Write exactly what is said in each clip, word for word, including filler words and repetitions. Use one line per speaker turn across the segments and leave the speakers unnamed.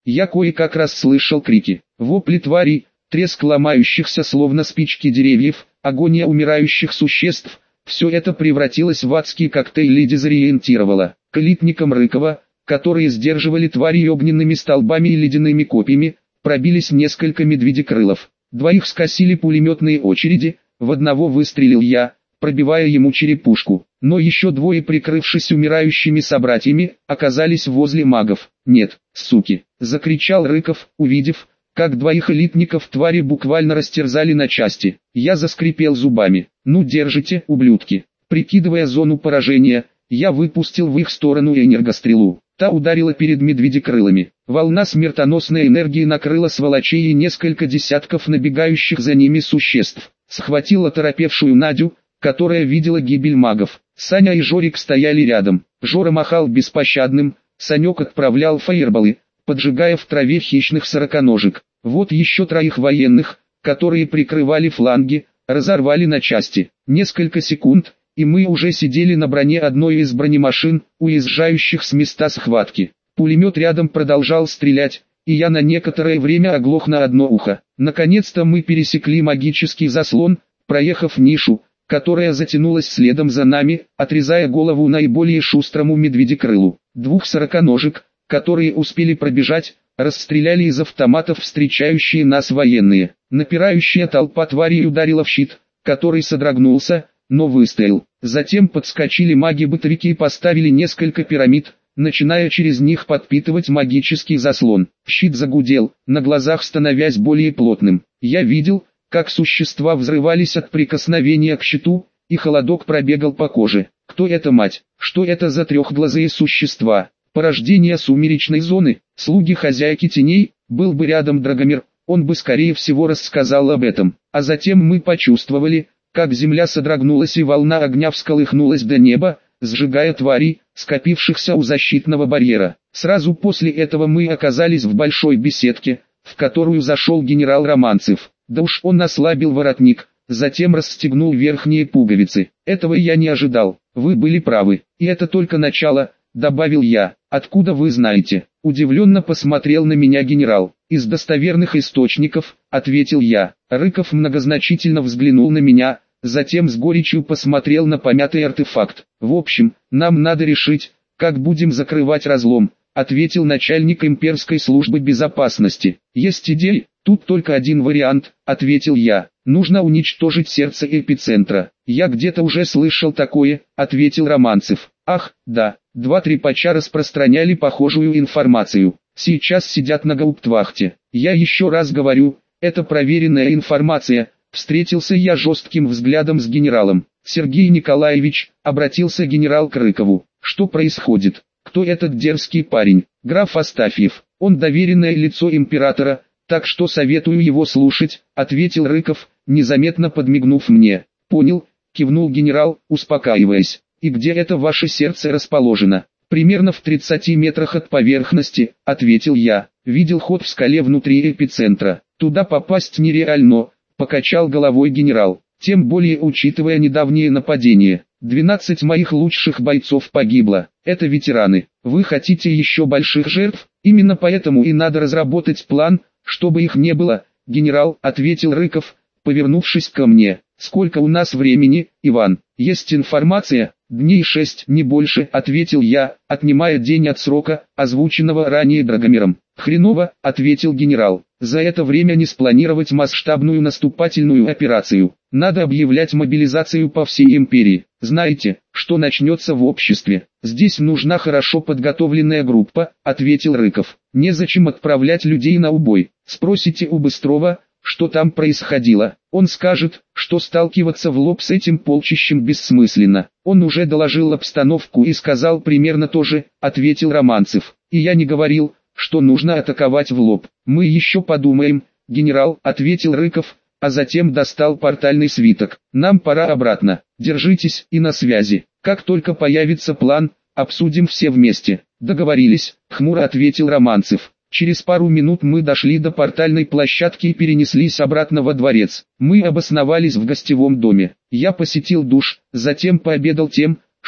Я кое-как расслышал крики, вопли тварей, треск ломающихся словно спички деревьев, агония умирающих существ. Все это превратилось в адский коктейль и дезориентировало. К элитникам Рыкова, которые сдерживали твари огненными столбами и ледяными копьями, пробились несколько медведекрылов. Двоих скосили пулеметные очереди, в одного выстрелил я, пробивая ему черепушку. Но еще двое, прикрывшись умирающими собратьями, оказались возле магов. «Нет, суки!» — закричал Рыков, увидев, как двоих элитников твари буквально растерзали на части. Я заскрипел зубами. «Ну держите, ублюдки!» Прикидывая зону поражения, я выпустил в их сторону энергострелу. Та ударила перед медведекрылами. Волна смертоносной энергии накрыла сволочей и несколько десятков набегающих за ними существ. Схватила торопевшую Надю, которая видела гибель магов. Саня и Жорик стояли рядом. Жора махал беспощадным, Санек отправлял фаерболы, поджигая в траве хищных сороконожек. Вот еще троих военных, которые прикрывали фланги, разорвали на части. Несколько секунд, и мы уже сидели на броне одной из бронемашин, уезжающих с места схватки. Пулемет рядом продолжал стрелять, и я на некоторое время оглох на одно ухо. Наконец-то мы пересекли магический заслон, проехав нишу, которая затянулась следом за нами, отрезая голову наиболее шустрому медведекрылу. Двух сороконожек, которые успели пробежать, расстреляли из автоматов встречающие нас военные. Напирающая толпа тварей ударила в щит, который содрогнулся, но выстоял. Затем подскочили маги-бытовики и поставили несколько пирамид, начиная через них подпитывать магический заслон. Щит загудел, на глазах становясь более плотным. Я видел, как существа взрывались от прикосновения к щиту, и холодок пробегал по коже. Кто это, мать? Что это за трехглазые существа? Порождение сумеречной зоны, слуги хозяйки теней? Был бы рядом Драгомир, он бы скорее всего рассказал об этом. А затем мы почувствовали, как земля содрогнулась и волна огня всколыхнулась до неба, сжигая тварей, скопившихся у защитного барьера. Сразу после этого мы оказались в большой беседке, в которую зашел генерал Романцев. Да уж он ослабил воротник, затем расстегнул верхние пуговицы. Этого я не ожидал. Вы были правы, и это только начало, добавил я. Откуда вы знаете? Удивленно посмотрел на меня генерал. Из достоверных источников, ответил я. Рыков многозначительно взглянул на меня, затем с горечью посмотрел на помятый артефакт. В общем, нам надо решить, как будем закрывать разлом, ответил начальник имперской службы безопасности. Есть идеи? Тут только один вариант, ответил я. Нужно уничтожить сердце эпицентра. Я где-то уже слышал такое, ответил Романцев. Ах, да, два трепача распространяли похожую информацию. Сейчас сидят на гауптвахте. Я еще раз говорю, это проверенная информация. Встретился я жестким взглядом с генералом. Сергей Николаевич, обратился генерал к Рыкову. Что происходит? Кто этот дерзкий парень? Граф Астафьев. Он доверенное лицо императора, так что советую его слушать, ответил Рыков, незаметно подмигнув мне. Понял, кивнул генерал, успокаиваясь. И где это ваше сердце расположено? Примерно в тридцати метрах от поверхности, ответил я. Видел ход в скале внутри эпицентра. Туда попасть нереально, покачал головой генерал. Тем более учитывая недавнее нападение. двенадцать моих лучших бойцов погибло. Это ветераны. Вы хотите еще больших жертв? Именно поэтому и надо разработать план, чтобы их не было, генерал, ответил Рыков, повернувшись ко мне. Сколько у нас времени, Иван? Есть информация? Дней шесть, не больше, ответил я, отнимая день от срока, озвученного ранее Драгомиром. Хреново, ответил генерал. За это время не спланировать масштабную наступательную операцию. Надо объявлять мобилизацию по всей империи. Знаете, что начнется в обществе? Здесь нужна хорошо подготовленная группа, ответил Рыков. Незачем отправлять людей на убой. Спросите у Быстрова, что там происходило. Он скажет, что сталкиваться в лоб с этим полчищем бессмысленно. Он уже доложил обстановку и сказал примерно то же, ответил Романцев. И я не говорил, что нужно атаковать в лоб. Мы еще подумаем, генерал, ответил Рыков, а затем достал портальный свиток. Нам пора обратно. Держитесь и на связи. Как только появится план, обсудим все вместе. Договорились, хмуро ответил Романцев. Через пару минут мы дошли до портальной площадки и перенеслись обратно во дворец. Мы обосновались в гостевом доме. Я посетил душ, затем пообедал тем,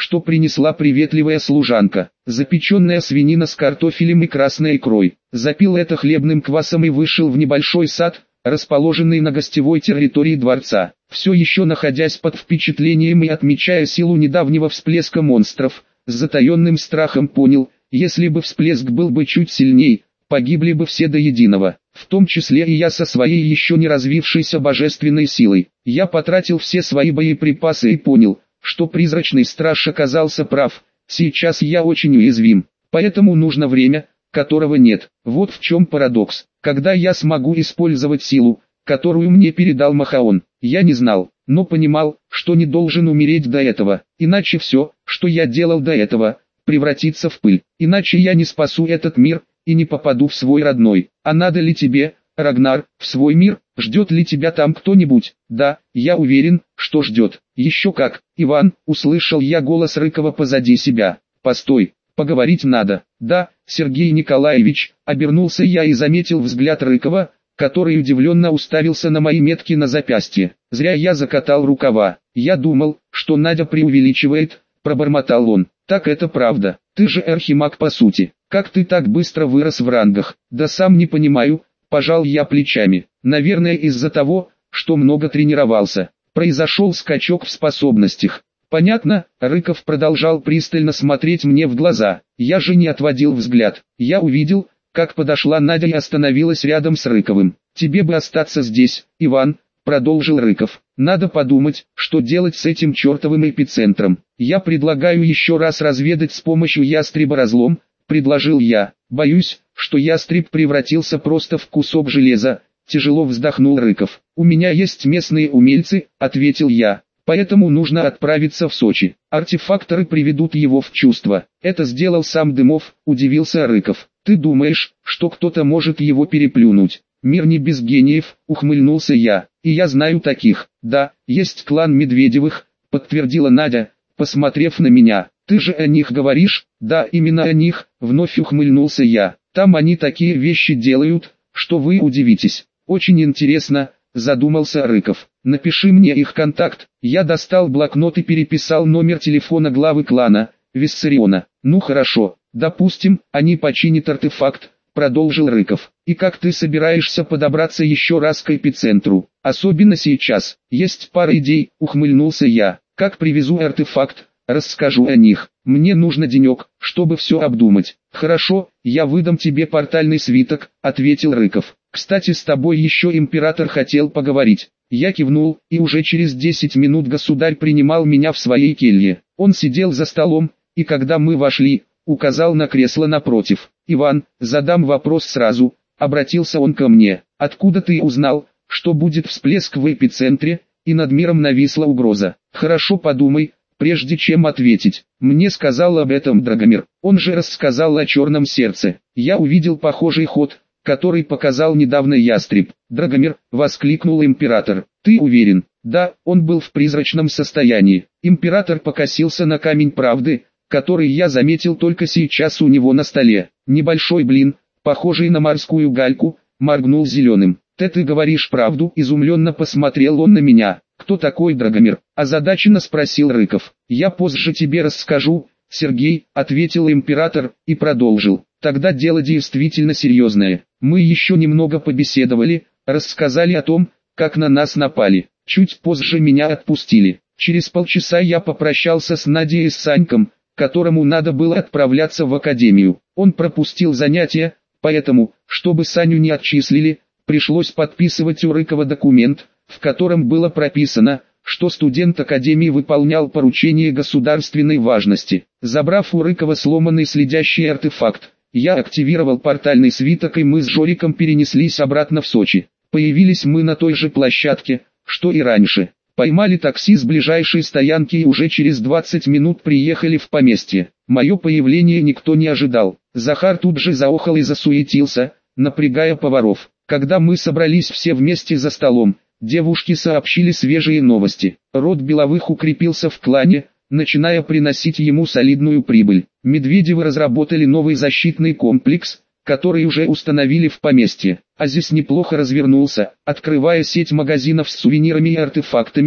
что принесла приветливая служанка. Запеченная свинина с картофелем и красной икрой. Запил это хлебным квасом и вышел в небольшой сад, расположенный на гостевой территории дворца. Все еще находясь под впечатлением и отмечая силу недавнего всплеска монстров, с затаенным страхом понял, если бы всплеск был бы чуть сильней, погибли бы все до единого, в том числе и я со своей еще не развившейся божественной силой. Я потратил все свои боеприпасы и понял, что призрачный страж оказался прав, сейчас я очень уязвим, поэтому нужно время, которого нет. Вот в чем парадокс. Когда я смогу использовать силу, которую мне передал Махаон, я не знал, но понимал, что не должен умереть до этого, иначе все, что я делал до этого, превратится в пыль, иначе я не спасу этот мир и не попаду в свой родной. А надо ли тебе, Рагнар, в свой мир? Ждет ли тебя там кто-нибудь? Да, я уверен, что ждет. Еще как. Иван, услышал я голос Рыкова позади себя. Постой, поговорить надо. Да, Сергей Николаевич, обернулся я и заметил взгляд Рыкова, который удивленно уставился на мои метки на запястье. Зря я закатал рукава. Я думал, что Надя преувеличивает, пробормотал он. Так это правда. Ты же архимаг по сути. Как ты так быстро вырос в рангах? Да сам не понимаю, пожал я плечами. Наверное, из-за того, что много тренировался. Произошел скачок в способностях. Понятно, Рыков продолжал пристально смотреть мне в глаза. Я же не отводил взгляд. Я увидел, как подошла Надя и остановилась рядом с Рыковым. Тебе бы остаться здесь, Иван, продолжил Рыков. Надо подумать, что делать с этим чертовым эпицентром. Я предлагаю еще раз разведать с помощью ястреба разлом, предложил я. Боюсь, что ястреб превратился просто в кусок железа, тяжело вздохнул Рыков. У меня есть местные умельцы, ответил я. Поэтому нужно отправиться в Сочи. Артефакторы приведут его в чувство. Это сделал сам Дымов, удивился Рыков. Ты думаешь, что кто-то может его переплюнуть? Мир не без гениев, ухмыльнулся я. И я знаю таких. Да, есть клан Медведевых, подтвердила Надя, посмотрев на меня. Ты же о них говоришь? Да, именно о них, вновь ухмыльнулся я. Там они такие вещи делают, что вы удивитесь. Очень интересно, задумался Рыков. Напиши мне их контакт. Я достал блокнот и переписал номер телефона главы клана, Виссариона. Ну хорошо, допустим, они починят артефакт, продолжил Рыков. И как ты собираешься подобраться еще раз к эпицентру? Особенно сейчас. Есть пара идей, ухмыльнулся я. Как привезу артефакт, расскажу о них. Мне нужно денек, чтобы все обдумать. Хорошо, я выдам тебе портальный свиток, ответил Рыков. Кстати, с тобой еще император хотел поговорить. Я кивнул, и уже через десять минут государь принимал меня в своей келье. Он сидел за столом, и когда мы вошли, указал на кресло напротив. «Иван, задам вопрос сразу», — обратился он ко мне. «Откуда ты узнал, что будет всплеск в эпицентре, и над миром нависла угроза? Хорошо подумай, прежде чем ответить. Мне сказал об этом Драгомир, он же рассказал о черном сердце. Я увидел похожий ход, который показал недавно ястреб. Драгомир, воскликнул император. Ты уверен? Да, он был в призрачном состоянии. Император покосился на камень правды, который я заметил только сейчас у него на столе. Небольшой блин, похожий на морскую гальку, моргнул зеленым. Ты ты говоришь правду? Изумленно посмотрел он на меня. Кто такой Драгомир? Озадаченно спросил Рыков. Я позже тебе расскажу, Сергей, ответил император, и продолжил. Тогда дело действительно серьезное. Мы еще немного побеседовали, рассказали о том, как на нас напали. Чуть позже меня отпустили. Через полчаса я попрощался с Надей и с Саньком, которому надо было отправляться в академию. Он пропустил занятия, поэтому, чтобы Саню не отчислили, пришлось подписывать у Рыкова документ, в котором было прописано, что студент академии выполнял поручение государственной важности. Забрав у Рыкова сломанный следящий артефакт, я активировал портальный свиток, и мы с Жориком перенеслись обратно в Сочи. Появились мы на той же площадке, что и раньше. Поймали такси с ближайшей стоянки и уже через двадцать минут приехали в поместье. Мое появление никто не ожидал. Захар тут же заохал и засуетился, напрягая поваров. Когда мы собрались все вместе за столом, девушки сообщили свежие новости. Род Беловых укрепился в клане, начиная приносить ему солидную прибыль. Медведевы разработали новый защитный комплекс, который уже установили в поместье. Азис неплохо развернулся, открывая сеть магазинов с сувенирами и артефактами,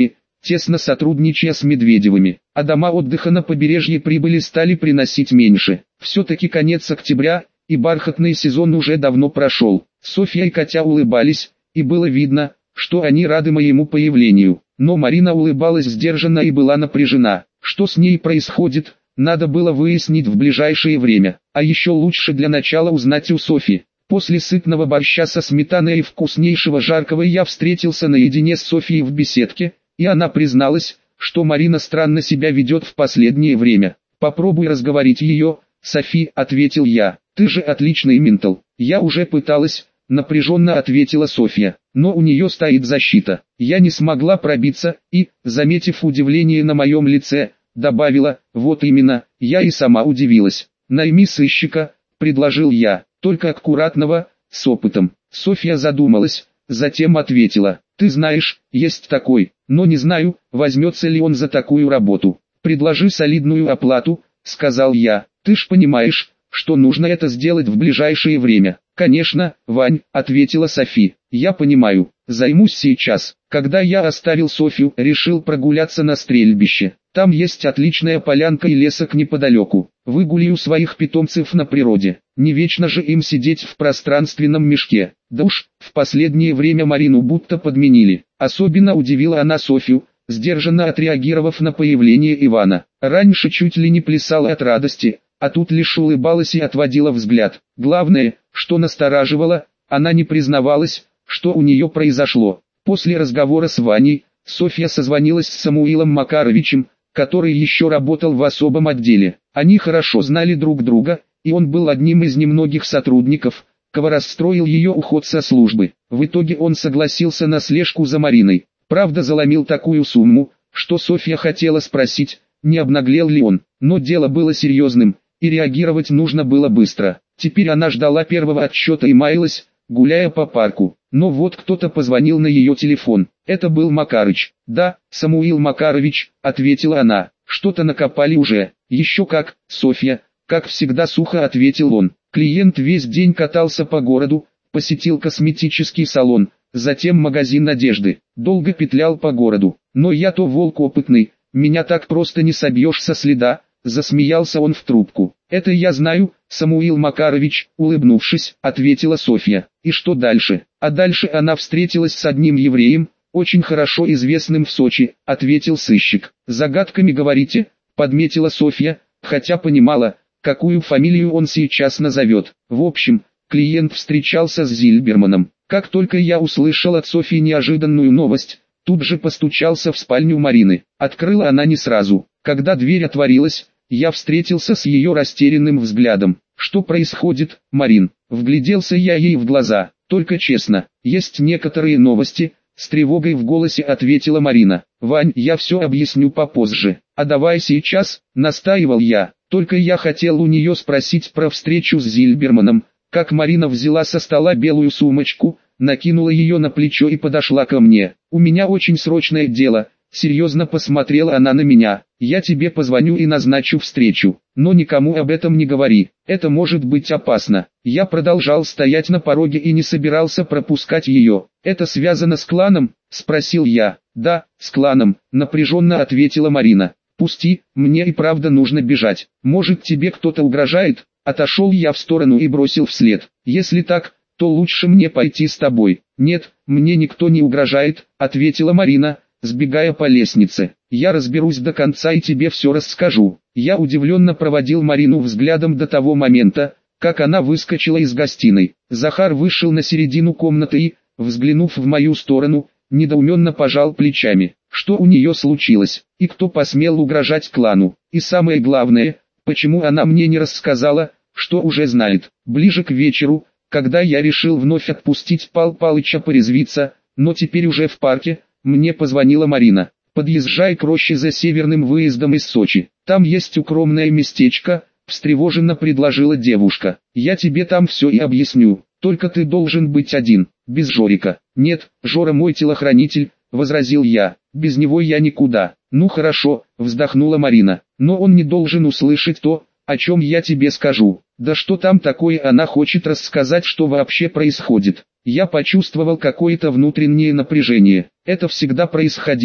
тесно сотрудничая с Медведевыми, а дома отдыха на побережье прибыли стали приносить меньше. Все-таки конец октября, и бархатный сезон уже давно прошел. Софья и Катя улыбались, и было видно, что они рады моему появлению. Но Марина улыбалась сдержанно и была напряжена. Что с ней происходит, надо было выяснить в ближайшее время. А еще лучше для начала узнать у Софьи. После сытного борща со сметаной и вкуснейшего жаркого я встретился наедине с Софьей в беседке, и она призналась, что Марина странно себя ведет в последнее время. «Попробуй разговорить ее, Софи», — ответил я. «Ты же отличный ментал». «Я уже пыталась», — напряженно ответила Софья, «но у нее стоит защита». Я не смогла пробиться, и, заметив удивление на моем лице, добавила: «Вот именно, я и сама удивилась». «Найми сыщика», — предложил я, — «только аккуратного, с опытом». Софья задумалась, затем ответила: «Ты знаешь, есть такой, но не знаю, возьмется ли он за такую работу». «Предложи солидную оплату», — сказал я. «Ты ж понимаешь, что нужно это сделать в ближайшее время». «Конечно, Вань», — ответила Софи. «Я понимаю, займусь сейчас». Когда я оставил Софью, решил прогуляться на стрельбище. Там есть отличная полянка и лесок неподалеку. Выгуляю своих питомцев на природе. Не вечно же им сидеть в пространственном мешке. Да уж, в последнее время Марину будто подменили. Особенно удивила она Софью, сдержанно отреагировав на появление Ивана. Раньше чуть ли не плясала от радости, а тут лишь улыбалась и отводила взгляд. Главное, что настораживало, она не признавалась, что у нее произошло. После разговора с Ваней, Софья созвонилась с Самуилом Макаровичем, который еще работал в особом отделе. Они хорошо знали друг друга, и он был одним из немногих сотрудников, кого расстроил ее уход со службы. В итоге он согласился на слежку за Мариной. Правда, заломил такую сумму, что Софья хотела спросить, не обнаглел ли он. Но дело было серьезным, и реагировать нужно было быстро. Теперь она ждала первого отсчета и маялась, гуляя по парку. Но вот кто-то позвонил на ее телефон. Это был Макарыч. «Да, Самуил Макарович», — ответила она. «Что-то накопали уже». «Еще как, Софья», — как всегда сухо ответил он. Клиент весь день катался по городу, посетил косметический салон, затем магазин одежды. Долго петлял по городу. «Но я-то волк опытный, меня так просто не собьешь со следа», — засмеялся он в трубку. «Это я знаю, Самуил Макарович», — улыбнувшись, ответила Софья. «И что дальше?» «А дальше она встретилась с одним евреем, очень хорошо известным в Сочи», — ответил сыщик. «Загадками говорите», — подметила Софья, хотя понимала, какую фамилию он сейчас назовет. В общем, клиент встречался с Зильберманом. Как только я услышал от Софьи неожиданную новость, тут же постучался в спальню Марины. Открыла она не сразу. Когда дверь отворилась, я встретился с ее растерянным взглядом. «Что происходит, Марин?» Вгляделся я ей в глаза. «Только честно, есть некоторые новости», — с тревогой в голосе ответила Марина. «Вань, я все объясню попозже. А давай сейчас», — настаивал я. Только я хотел у нее спросить про встречу с Зильберманом, как Марина взяла со стола белую сумочку, накинула ее на плечо и подошла ко мне. «У меня очень срочное дело», — серьезно посмотрела она на меня. «Я тебе позвоню и назначу встречу, но никому об этом не говори, это может быть опасно». Я продолжал стоять на пороге и не собирался пропускать ее. «Это связано с кланом?» — спросил я. «Да, с кланом», — напряженно ответила Марина. «Пусти, мне и правда нужно бежать. Может, тебе кто-то угрожает?» Отошел я в сторону и бросил вслед. «Если так, то лучше мне пойти с тобой». «Нет, мне никто не угрожает», — ответила Марина, сбегая по лестнице. «Я разберусь до конца и тебе все расскажу». Я удивленно проводил Марину взглядом до того момента, как она выскочила из гостиной. Захар вышел на середину комнаты и, взглянув в мою сторону, недоуменно пожал плечами. Что у нее случилось, и кто посмел угрожать клану, и самое главное, почему она мне не рассказала, что уже знает. Ближе к вечеру, когда я решил вновь отпустить Пал Палыча порезвиться, но теперь уже в парке, мне позвонила Марина. «Подъезжай к роще за северным выездом из Сочи, там есть укромное местечко», — встревоженно предложила девушка. «Я тебе там все и объясню, только ты должен быть один, без Жорика». «Нет, Жора мой телохранитель», — возразил я, — «без него я никуда». «Ну хорошо», — вздохнула Марина, — «но он не должен услышать то, о чем я тебе скажу». «Да что там такое?» Она хочет рассказать, что вообще происходит. Я почувствовал какое-то внутреннее напряжение. Это всегда происходило,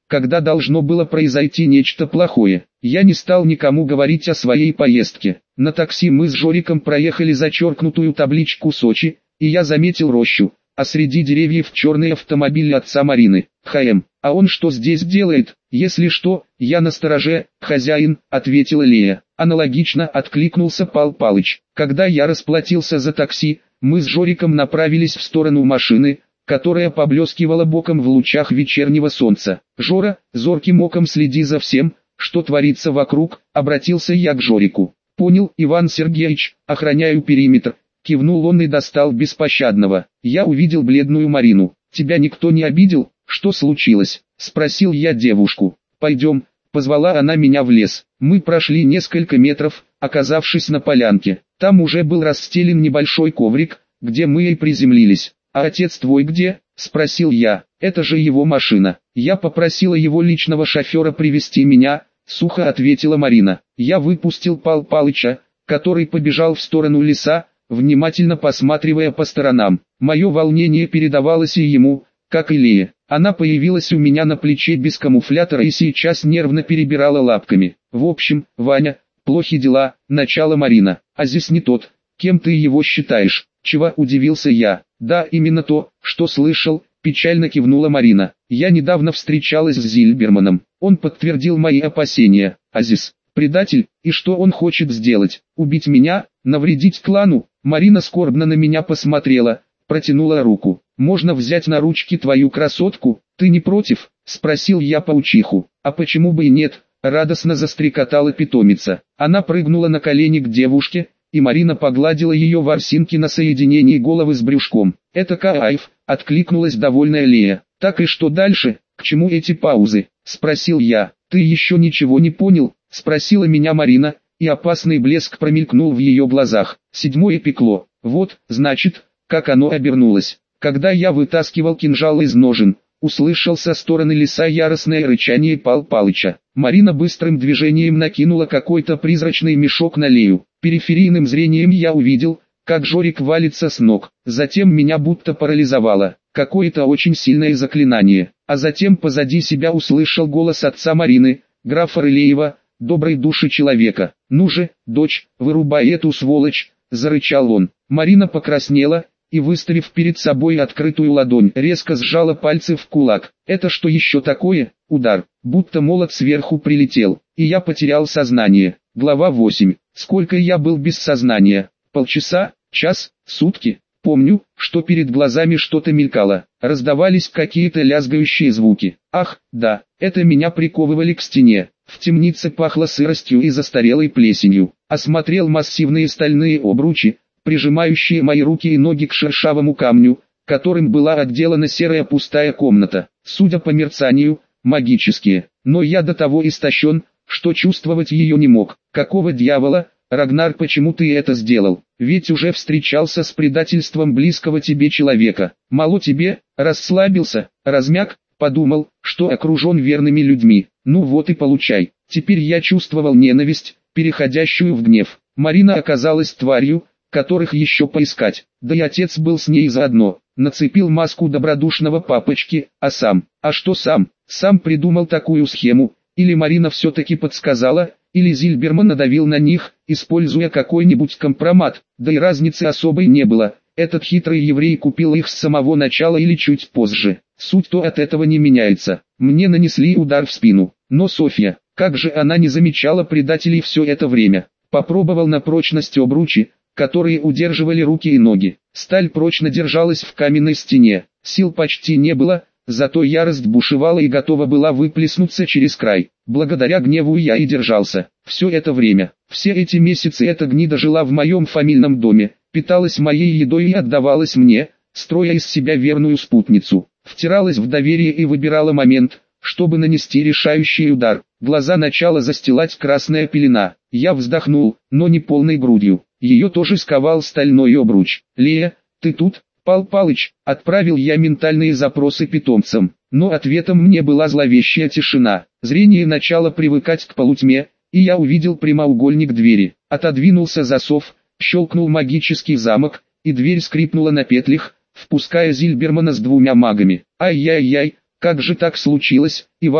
когда должно было произойти нечто плохое. Я не стал никому говорить о своей поездке. На такси мы с Жориком проехали зачеркнутую табличку Сочи, и я заметил рощу, а среди деревьев черный автомобиль отца Марины. «ХМ, а он что здесь делает? Если что, я настороже, хозяин», — ответила Лея. Аналогично откликнулся Пал Палыч. Когда я расплатился за такси, мы с Жориком направились в сторону машины, которая поблескивала боком в лучах вечернего солнца. «Жора, зорким оком следи за всем, что творится вокруг», — обратился я к Жорику. «Понял, Иван Сергеевич, охраняю периметр», — кивнул он и достал беспощадного. Я увидел бледную Марину. «Тебя никто не обидел? Что случилось?» — спросил я девушку. «Пойдем», — позвала она меня в лес. Мы прошли несколько метров, оказавшись на полянке. Там уже был расстелен небольшой коврик, где мы и приземлились. «А отец твой где?» — спросил я. «Это же его машина. Я попросила его личного шофера привезти меня», — сухо ответила Марина. Я выпустил Пал Палыча, который побежал в сторону леса, внимательно посматривая по сторонам. Мое волнение передавалось и ему, как и Лее. Она появилась у меня на плече без камуфлятора и сейчас нервно перебирала лапками. «В общем, Ваня, плохи дела», — начала Марина. «А здесь не тот, кем ты его считаешь?» «Чего?» — удивился я. «Да, именно то, что слышал», — печально кивнула Марина. «Я недавно встречалась с Зильберманом. Он подтвердил мои опасения. Азиз — предатель, и что он хочет сделать? Убить меня? Навредить клану?» Марина скорбно на меня посмотрела, протянула руку. «Можно взять на ручки твою красотку? Ты не против?» — спросил я паучиху. «А почему бы и нет?» — радостно застрекотала питомица. Она прыгнула на колени к девушке, и Марина погладила ее ворсинки на соединении головы с брюшком. «Это кайф», — откликнулась довольная Лея. «Так и что дальше? К чему эти паузы?» — спросил я. «Ты еще ничего не понял?» — спросила меня Марина, и опасный блеск промелькнул в ее глазах. Седьмое пекло. Вот, значит, как оно обернулось. Когда я вытаскивал кинжал из ножен, услышал со стороны леса яростное рычание Пал Палыча. Марина быстрым движением накинула какой-то призрачный мешок на Лею. Периферийным зрением я увидел, как Жорик валится с ног. Затем меня будто парализовало. Какое-то очень сильное заклинание. А затем позади себя услышал голос отца Марины, графа Рылеева, доброй души человека. «Ну же, дочь, вырубай эту сволочь», — зарычал он. Марина покраснела и, выставив перед собой открытую ладонь, резко сжала пальцы в кулак. «Это что еще такое?» Удар, будто молот сверху прилетел, и я потерял сознание. Глава восемь. Сколько я был без сознания? Полчаса? Час? Сутки? Помню, что перед глазами что-то мелькало, раздавались какие-то лязгающие звуки. Ах, да, это меня приковывали к стене. В темнице пахло сыростью и застарелой плесенью. Осмотрел массивные стальные обручи, прижимающие мои руки и ноги к шершавому камню, которым была отделана серая пустая комната. Судя по мерцанию, магические. Но я до того истощен, что чувствовать ее не мог. Какого дьявола, Рагнар, почему ты это сделал? Ведь уже встречался с предательством близкого тебе человека. Мало тебе, расслабился, размяк, подумал, что окружен верными людьми. Ну вот и получай. Теперь я чувствовал ненависть, переходящую в гнев. Марина оказалась тварью, которых еще поискать. Да и отец был с ней заодно. Нацепил маску добродушного папочки, а сам, а что сам? Сам придумал такую схему, или Марина все-таки подсказала, или Зильберман надавил на них, используя какой-нибудь компромат, да и разницы особой не было. Этот хитрый еврей купил их с самого начала или чуть позже. Суть-то от этого не меняется. Мне нанесли удар в спину. Но Софья, как же она не замечала предателей все это время? Попробовал на прочность обручи, которые удерживали руки и ноги. Сталь прочно держалась в каменной стене. Сил почти не было, зато ярость бушевала и готова была выплеснуться через край. Благодаря гневу я и держался. Все это время, все эти месяцы эта гнида жила в моем фамильном доме, питалась моей едой и отдавалась мне, строя из себя верную спутницу. Втиралась в доверие и выбирала момент, чтобы нанести решающий удар. Глаза начала застилать красная пелена. Я вздохнул, но не полной грудью. Ее тоже сковал стальной обруч. «Лея, ты тут?» «Пал Палыч», отправил я ментальные запросы питомцам, но ответом мне была зловещая тишина. Зрение начало привыкать к полутьме, и я увидел прямоугольник двери. Отодвинулся засов, щелкнул магический замок, и дверь скрипнула на петлях, впуская Зильбермана с двумя магами. «Ай-яй-яй, как же так случилось, Иван?»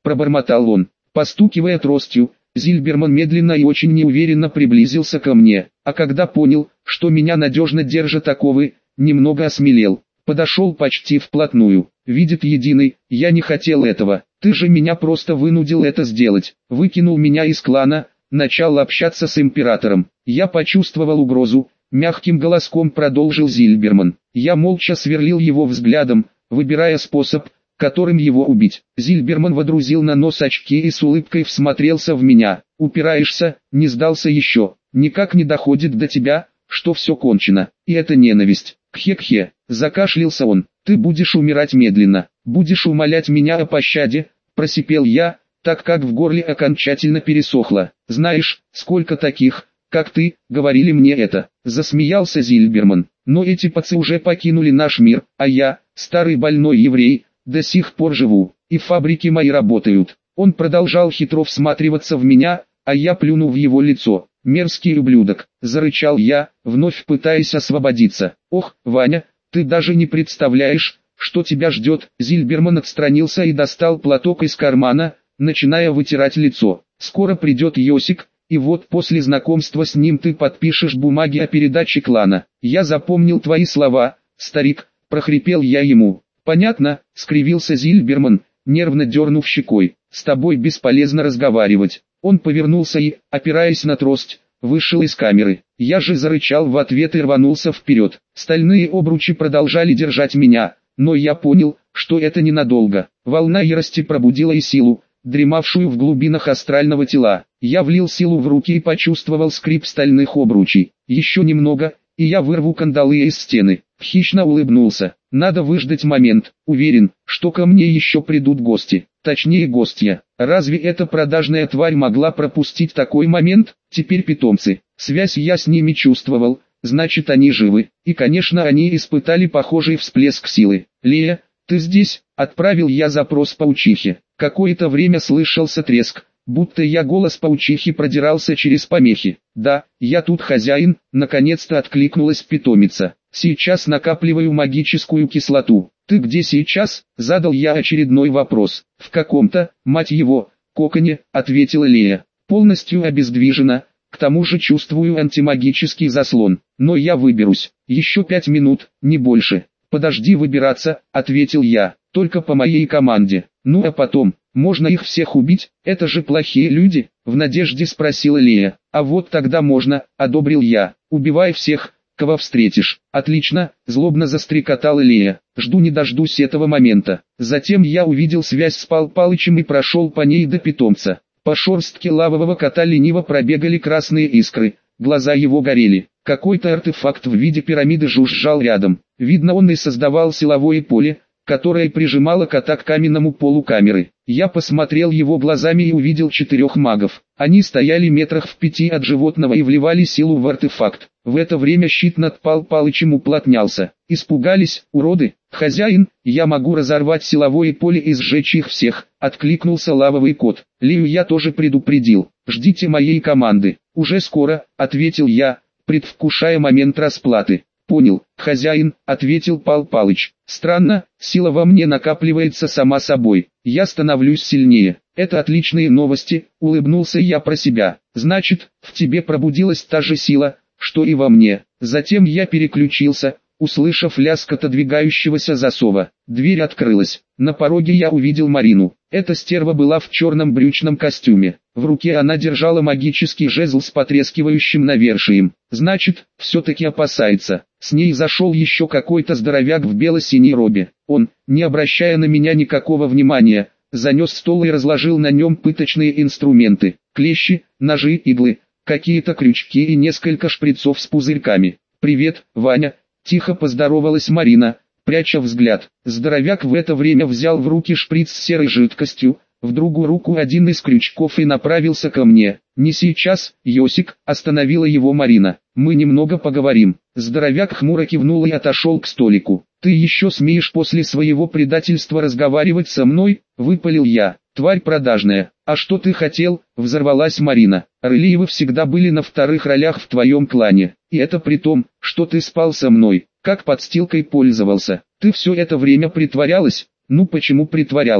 пробормотал он, постукивая тростью. Зильберман медленно и очень неуверенно приблизился ко мне, а когда понял, что меня надежно держат оковы, немного осмелел. Подошел почти вплотную. Видит единый, я не хотел этого, ты же меня просто вынудил это сделать. Выкинул меня из клана, начал общаться с императором. Я почувствовал угрозу, мягким голоском продолжил Зильберман. Я молча сверлил его взглядом, выбирая способ, которым его убить. Зильберман водрузил на нос очки и с улыбкой всмотрелся в меня. Упираешься, не сдался еще, никак не доходит до тебя, что все кончено, и это ненависть. Кхе-кхе, закашлялся он, ты будешь умирать медленно, будешь умолять меня о пощаде, просипел я, так как в горле окончательно пересохло. Знаешь, сколько таких, как ты, говорили мне это, засмеялся Зильберман, но эти пацы уже покинули наш мир, а я, старый больной еврей, до сих пор живу, и фабрики мои работают. Он продолжал хитро всматриваться в меня, а я плюнул в его лицо. «Мерзкий ублюдок», — зарычал я, вновь пытаясь освободиться. «Ох, Ваня, ты даже не представляешь, что тебя ждет». Зильберман отстранился и достал платок из кармана, начиная вытирать лицо. «Скоро придет Йосик, и вот после знакомства с ним ты подпишешь бумаги о передаче клана. Я запомнил твои слова, старик», — прохрипел я ему. «Понятно», — скривился Зильберман, нервно дернув щекой. «С тобой бесполезно разговаривать». Он повернулся и, опираясь на трость, вышел из камеры. Я же зарычал в ответ и рванулся вперед. Стальные обручи продолжали держать меня, но я понял, что это ненадолго. Волна ярости пробудила и силу, дремавшую в глубинах астрального тела. Я влил силу в руки и почувствовал скрип стальных обручей. Еще немного, и я вырву кандалы из стены. Хищно улыбнулся. Надо выждать момент. Уверен, что ко мне еще придут гости. Точнее гостья. Разве эта продажная тварь могла пропустить такой момент? Теперь питомцы. Связь я с ними чувствовал, значит они живы. И конечно они испытали похожий всплеск силы. «Лея, ты здесь?» — отправил я запрос паучихе. Какое-то время слышался треск, будто я голос паучихи продирался через помехи. «Да, я тут хозяин», — наконец-то откликнулась питомица. «Сейчас накапливаю магическую кислоту». «Ты где сейчас?» — задал я очередной вопрос. «В каком-то, мать его, коконе», — ответила Лея. «Полностью обездвижена, к тому же чувствую антимагический заслон. Но я выберусь. Еще пять минут, не больше». «Подожди выбираться», — ответил я, — «только по моей команде». «Ну а потом, можно их всех убить, это же плохие люди?» — в надежде спросила Лея. «А вот тогда можно», — одобрил я. «Убивай всех, кого встретишь». «Отлично», — злобно застрекотала Лея. «Жду не дождусь этого момента». Затем я увидел связь с Пал Палычем и прошел по ней до питомца. По шерстке лавового кота лениво пробегали красные искры, глаза его горели. Какой-то артефакт в виде пирамиды жужжал рядом. Видно, он и создавал силовое поле, которое прижимало кота к каменному полу камеры. Я посмотрел его глазами и увидел четырех магов. Они стояли метрах в пяти от животного и вливали силу в артефакт. В это время щит над Пал Палычем уплотнялся. «Испугались, уроды? Хозяин, я могу разорвать силовое поле и сжечь их всех», — откликнулся лавовый кот. Лею я тоже предупредил. «Ждите моей команды». «Уже скоро», — ответил я, предвкушая момент расплаты. «Понял, хозяин», — ответил Пал Палыч. «Странно, сила во мне накапливается сама собой. Я становлюсь сильнее. Это отличные новости», — улыбнулся я про себя. «Значит, в тебе пробудилась та же сила, что и во мне». Затем я переключился, услышав лязг отодвигающегося засова. Дверь открылась. На пороге я увидел Марину. Эта стерва была в черном брючном костюме. В руке она держала магический жезл с потрескивающим навершием. Значит, все-таки опасается. С ней зашел еще какой-то здоровяк в бело-синей робе. Он, не обращая на меня никакого внимания, занес стол и разложил на нем пыточные инструменты. Клещи, ножи, иглы, какие-то крючки и несколько шприцов с пузырьками. «Привет, Ваня», — тихо поздоровалась Марина, пряча взгляд. Здоровяк в это время взял в руки шприц с серой жидкостью, в другую руку один из крючков и направился ко мне. «Не сейчас, Йосик», — остановила его Марина. «Мы немного поговорим». Здоровяк хмуро кивнул и отошел к столику. «Ты еще смеешь после своего предательства разговаривать со мной?» — выпалил я. «Тварь продажная». «А что ты хотел?» — взорвалась Марина. «Рылеевы всегда были на вторых ролях в твоем клане. И это при том, что ты спал со мной. Как подстилкой пользовался. Ты все это время притворялась?» «Ну почему притворялась?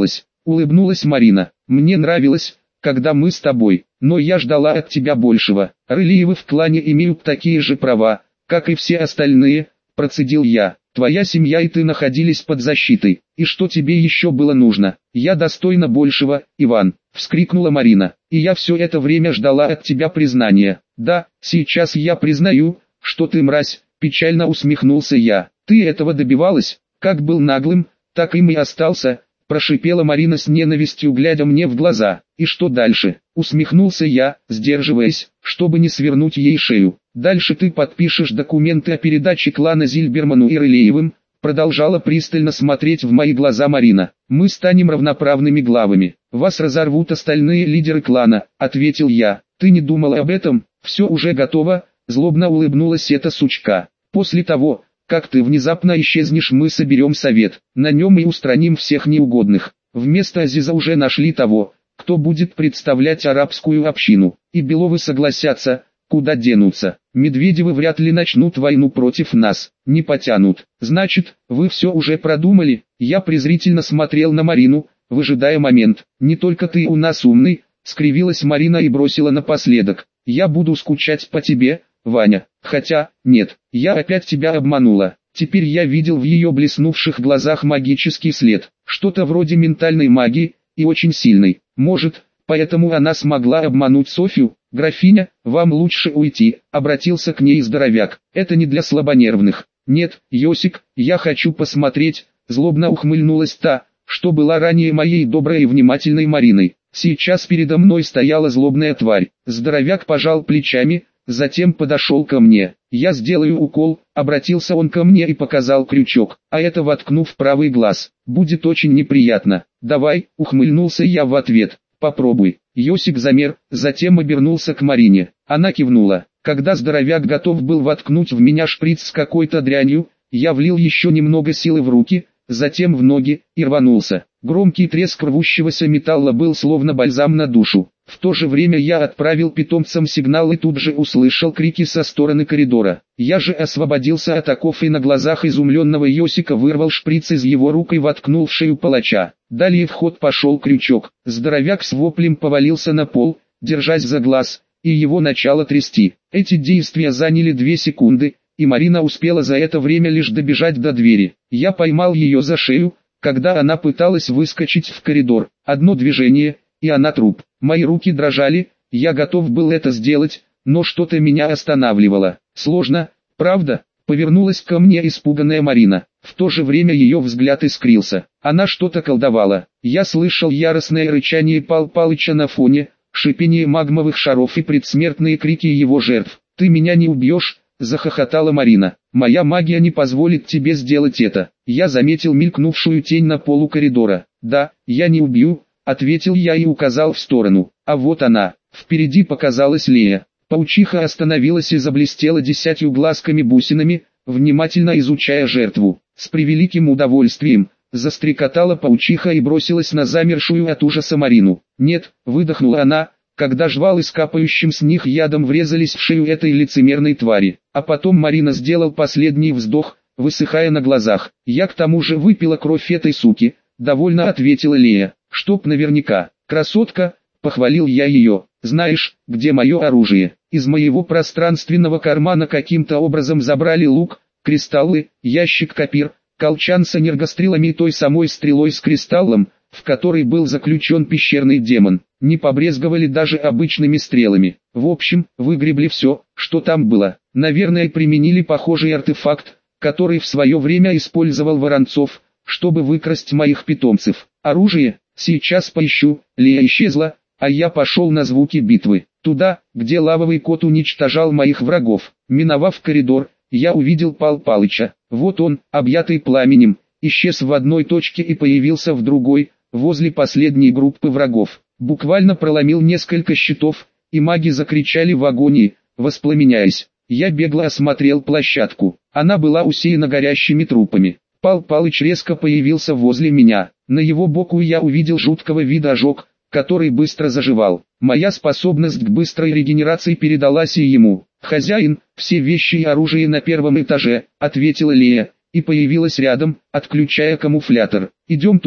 улыбнулась Марина. Мне нравилось, когда мы с тобой, но я ждала от тебя большего. Рылиевы в клане имеют такие же права, как и все остальные, процедил я. Твоя семья и ты находились под защитой, и что тебе еще было нужно? Я достойна большего, Иван, вскрикнула Марина, и я все это время ждала от тебя признания. Да, сейчас я признаю, что ты мразь, печально усмехнулся я. Ты этого добивалась, как был наглым, так им и остался, прошипела Марина с ненавистью, глядя мне в глаза. И что дальше? Усмехнулся я, сдерживаясь, чтобы не свернуть ей шею. Дальше ты подпишешь документы о передаче клана Зильберману и Рылеевым, продолжала пристально смотреть в мои глаза Марина. Мы станем равноправными главами. Вас разорвут остальные лидеры клана, ответил я. Ты не думала об этом? Все уже готово, злобно улыбнулась эта сучка. После того, как ты внезапно исчезнешь, мы соберем совет. На нем и устраним всех неугодных. Вместо Азиза уже нашли того, кто будет представлять арабскую общину. И Беловы согласятся, куда денутся. Медведевы вряд ли начнут войну против нас, не потянут. Значит, вы все уже продумали? Я презрительно смотрел на Марину, выжидая момент. Не только ты у нас умный, скривилась Марина и бросила напоследок. Я буду скучать по тебе, Ваня. Хотя, нет, я опять тебя обманула. Теперь я видел в ее блеснувших глазах магический след. Что-то вроде ментальной магии, и очень сильной. Может, поэтому она смогла обмануть Софью? Графиня, вам лучше уйти, обратился к ней здоровяк. Это не для слабонервных. Нет, Йосик, я хочу посмотреть, злобно ухмыльнулась та, что была ранее моей доброй и внимательной Мариной. Сейчас передо мной стояла злобная тварь. Здоровяк пожал плечами, затем подошел ко мне. Я сделаю укол, обратился он ко мне и показал крючок, а это воткну в правый глаз. Будет очень неприятно. Давай, ухмыльнулся я в ответ. Попробуй. Йосик замер, затем обернулся к Марине. Она кивнула. Когда здоровяк готов был воткнуть в меня шприц с какой-то дрянью, я влил еще немного силы в руки, затем в ноги, и рванулся. Громкий треск рвущегося металла был словно бальзам на душу. В то же время я отправил питомцам сигнал и тут же услышал крики со стороны коридора. Я же освободился от оков и на глазах изумленного Йосика вырвал шприц из его рук и воткнул в шею палача. Далее в ход пошел крючок. Здоровяк с воплем повалился на пол, держась за глаз, и его начало трясти. Эти действия заняли две секунды, и Марина успела за это время лишь добежать до двери. Я поймал ее за шею, когда она пыталась выскочить в коридор. Одно движение, и она труп. Мои руки дрожали, я готов был это сделать, но что-то меня останавливало. Сложно, правда? Повернулась ко мне испуганная Марина. В то же время ее взгляд искрился. Она что-то колдовала. Я слышал яростное рычание Пал Палыча на фоне, шипение магмовых шаров и предсмертные крики его жертв. «Ты меня не убьешь!» — захохотала Марина. «Моя магия не позволит тебе сделать это». Я заметил мелькнувшую тень на полу коридора. «Да, я не убью», — ответил я и указал в сторону. А вот она. Впереди показалась Лея. Паучиха остановилась и заблестела десятью глазками-бусинами, внимательно изучая жертву. С превеликим удовольствием застрекотала паучиха и бросилась на замершую от ужаса Марину. «Нет», — выдохнула она, когда жвалы с капающим с них ядом врезались в шею этой лицемерной твари. А потом Марина сделал последний вздох, высыхая на глазах. «Я к тому же выпила кровь этой суки», — довольно ответила Лея. «Чтоб наверняка. Красотка», — похвалил я ее. «Знаешь, где мое оружие?» Из моего пространственного кармана каким-то образом забрали лук, кристаллы, ящик копир, колчан с энергострелами и той самой стрелой с кристаллом, в которой был заключен пещерный демон. Не побрезговали даже обычными стрелами. В общем, выгребли все, что там было. Наверное, применили похожий артефакт, который в свое время использовал Воронцов, чтобы выкрасть моих питомцев. Оружие? Сейчас поищу. Лея исчезла, а я пошел на звуки битвы. Туда, где лавовый кот уничтожал моих врагов. Миновав коридор, я увидел Пал Палыча. Вот он, объятый пламенем, исчез в одной точке и появился в другой, возле последней группы врагов. Буквально проломил несколько щитов, и маги закричали в агонии, воспламеняясь. Я бегло осмотрел площадку. Она была усеяна горящими трупами. Пал Палыч резко появился возле меня. На его боку я увидел жуткого вида ожог, который быстро заживал. Моя способность к быстрой регенерации передалась и ему. «Хозяин, все вещи и оружие на первом этаже», — ответила Лея, и появилась рядом, отключая камуфлятор. «Идем туда».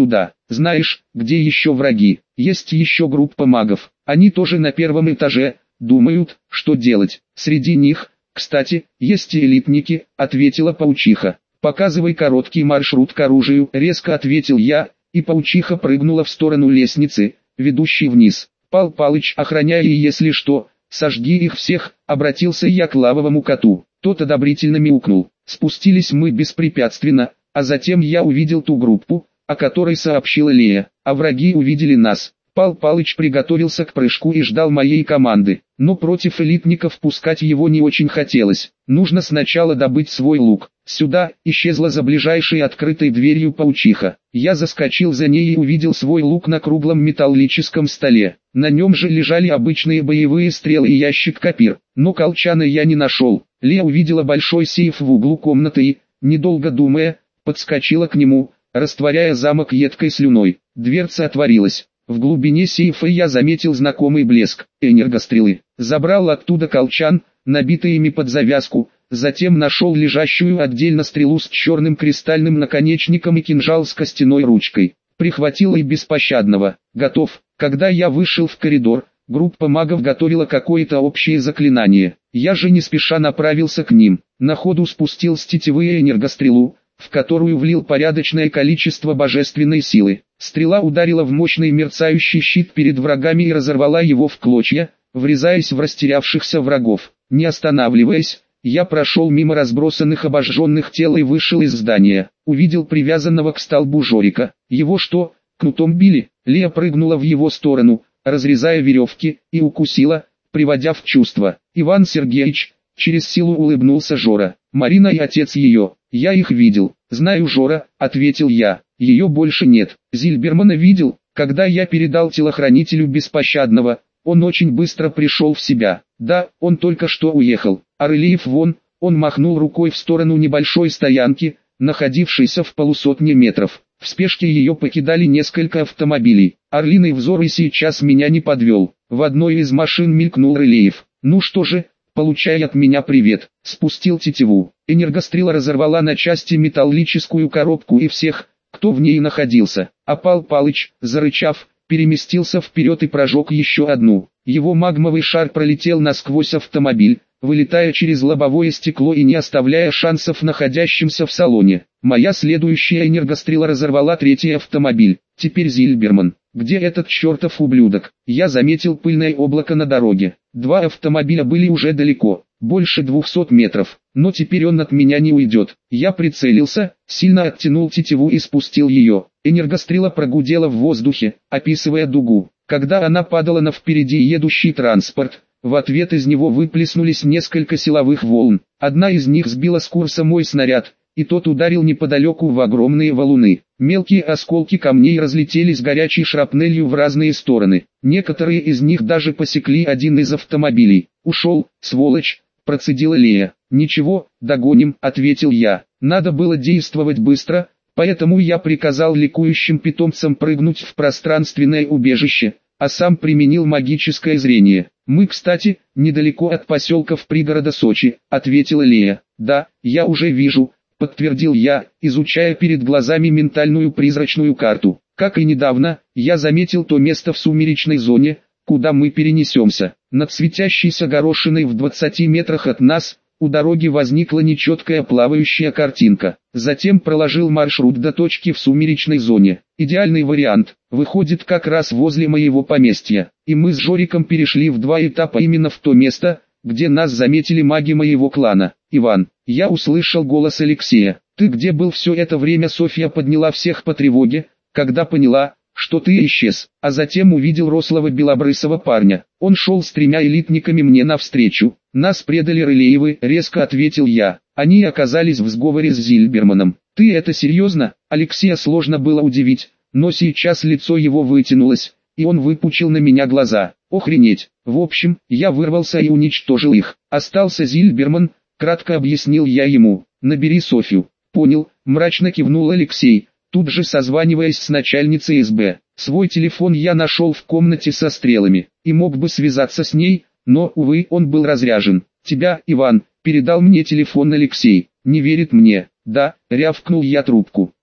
Знаешь, где еще враги? Есть еще группа магов. Они тоже на первом этаже, думают, что делать. Среди них, кстати, есть и элитники, ответила паучиха. Показывай короткий маршрут к оружию, резко ответил я, и паучиха прыгнула в сторону лестницы, ведущей вниз. Пал Палыч, охраняй, и если что, сожги их всех, обратился я к лавовому коту. Тот одобрительно мяукнул. Спустились мы беспрепятственно, а затем я увидел ту группу, о которой сообщила Лея, а враги увидели нас. Пал Палыч приготовился к прыжку и ждал моей команды, но против элитников пускать его не очень хотелось. Нужно сначала добыть свой лук. Сюда исчезла за ближайшей открытой дверью паучиха. Я заскочил за ней и увидел свой лук на круглом металлическом столе. На нем же лежали обычные боевые стрелы и ящик копир, но колчана я не нашел. Лея увидела большой сейф в углу комнаты и, недолго думая, подскочила к нему, растворяя замок едкой слюной. Дверца отворилась. В глубине сейфа я заметил знакомый блеск энергострелы. Забрал оттуда колчан, набитый ими под завязку, затем нашел лежащую отдельно стрелу с черным кристальным наконечником и кинжал с костяной ручкой. Прихватил и беспощадного. Готов. Когда я вышел в коридор, группа магов готовила какое-то общее заклинание. Я же не спеша направился к ним. На ходу спустил с тетивы энергострелу, в которую влил порядочное количество божественной силы. Стрела ударила в мощный мерцающий щит перед врагами и разорвала его в клочья, врезаясь в растерявшихся врагов. Не останавливаясь, я прошел мимо разбросанных обожженных тел и вышел из здания. Увидел привязанного к столбу Жорика. Его что, кнутом били? Лея прыгнула в его сторону, разрезая веревки, и укусила, приводя в чувство. Иван Сергеевич, через силу улыбнулся Жора. Марина и отец ее. Я их видел. Знаю, Жора, ответил я. Ее больше нет. Зильбермана видел, когда я передал телохранителю беспощадного. Он очень быстро пришел в себя. Да, он только что уехал. А Рылеев вон, он махнул рукой в сторону небольшой стоянки, находившейся в полусотне метров. В спешке ее покидали несколько автомобилей. Орлиный взор и сейчас меня не подвел. В одной из машин мелькнул Рылеев. Ну что же, получай от меня привет. Спустил тетиву. Энергострела разорвала на части металлическую коробку и всех, кто в ней находился. А Пал Палыч, зарычав, переместился вперед и прожег еще одну. Его магмовый шар пролетел насквозь автомобиль, вылетая через лобовое стекло и не оставляя шансов находящимся в салоне. Моя следующая энергострела разорвала третий автомобиль. Теперь Зильберман. Где этот чертов ублюдок? Я заметил пыльное облако на дороге. Два автомобиля были уже далеко, больше двухсот метров, но теперь он от меня не уйдет. Я прицелился, сильно оттянул тетиву и спустил ее. Энергострела прогудела в воздухе, описывая дугу. Когда она падала на впереди едущий транспорт, в ответ из него выплеснулись несколько силовых волн. Одна из них сбила с курса мой снаряд, и тот ударил неподалеку в огромные валуны. Мелкие осколки камней разлетелись горячей шрапнелью в разные стороны. Некоторые из них даже посекли один из автомобилей. «Ушел, сволочь», — процедила Лея. «Ничего, догоним», — ответил я. Надо было действовать быстро, поэтому я приказал ликующим питомцам прыгнуть в пространственное убежище, а сам применил магическое зрение. «Мы, кстати, недалеко от поселков пригорода Сочи», — ответила Лея. «Да, я уже вижу», — подтвердил я, изучая перед глазами ментальную призрачную карту. Как и недавно, я заметил то место в сумеречной зоне, куда мы перенесемся. Над светящейся горошиной в двадцати метрах от нас, у дороги возникла нечеткая плавающая картинка. Затем проложил маршрут до точки в сумеречной зоне. Идеальный вариант, выходит как раз возле моего поместья. И мы с Жориком перешли в два этапа именно в то место, где нас заметили маги моего клана. «Иван», я услышал голос Алексея. «Ты где был все это время?» Софья подняла всех по тревоге, когда поняла, что ты исчез, а затем увидел рослого белобрысого парня. Он шел с тремя элитниками мне навстречу. «Нас предали Рылеевы», — резко ответил я. «Они оказались в сговоре с Зильберманом». «Ты это серьезно?» Алексея сложно было удивить, но сейчас лицо его вытянулось, и он выпучил на меня глаза. «Охренеть!» В общем, я вырвался и уничтожил их. Остался Зильберман, кратко объяснил я ему. «Набери Софью». «Понял», — мрачно кивнул Алексей, тут же созваниваясь с начальницей эс бэ. Свой телефон я нашел в комнате со стрелами, и мог бы связаться с ней, но, увы, он был разряжен. «Тебя, Иван», — передал мне телефон Алексей. «Не верит мне». «Да», — рявкнул я трубку.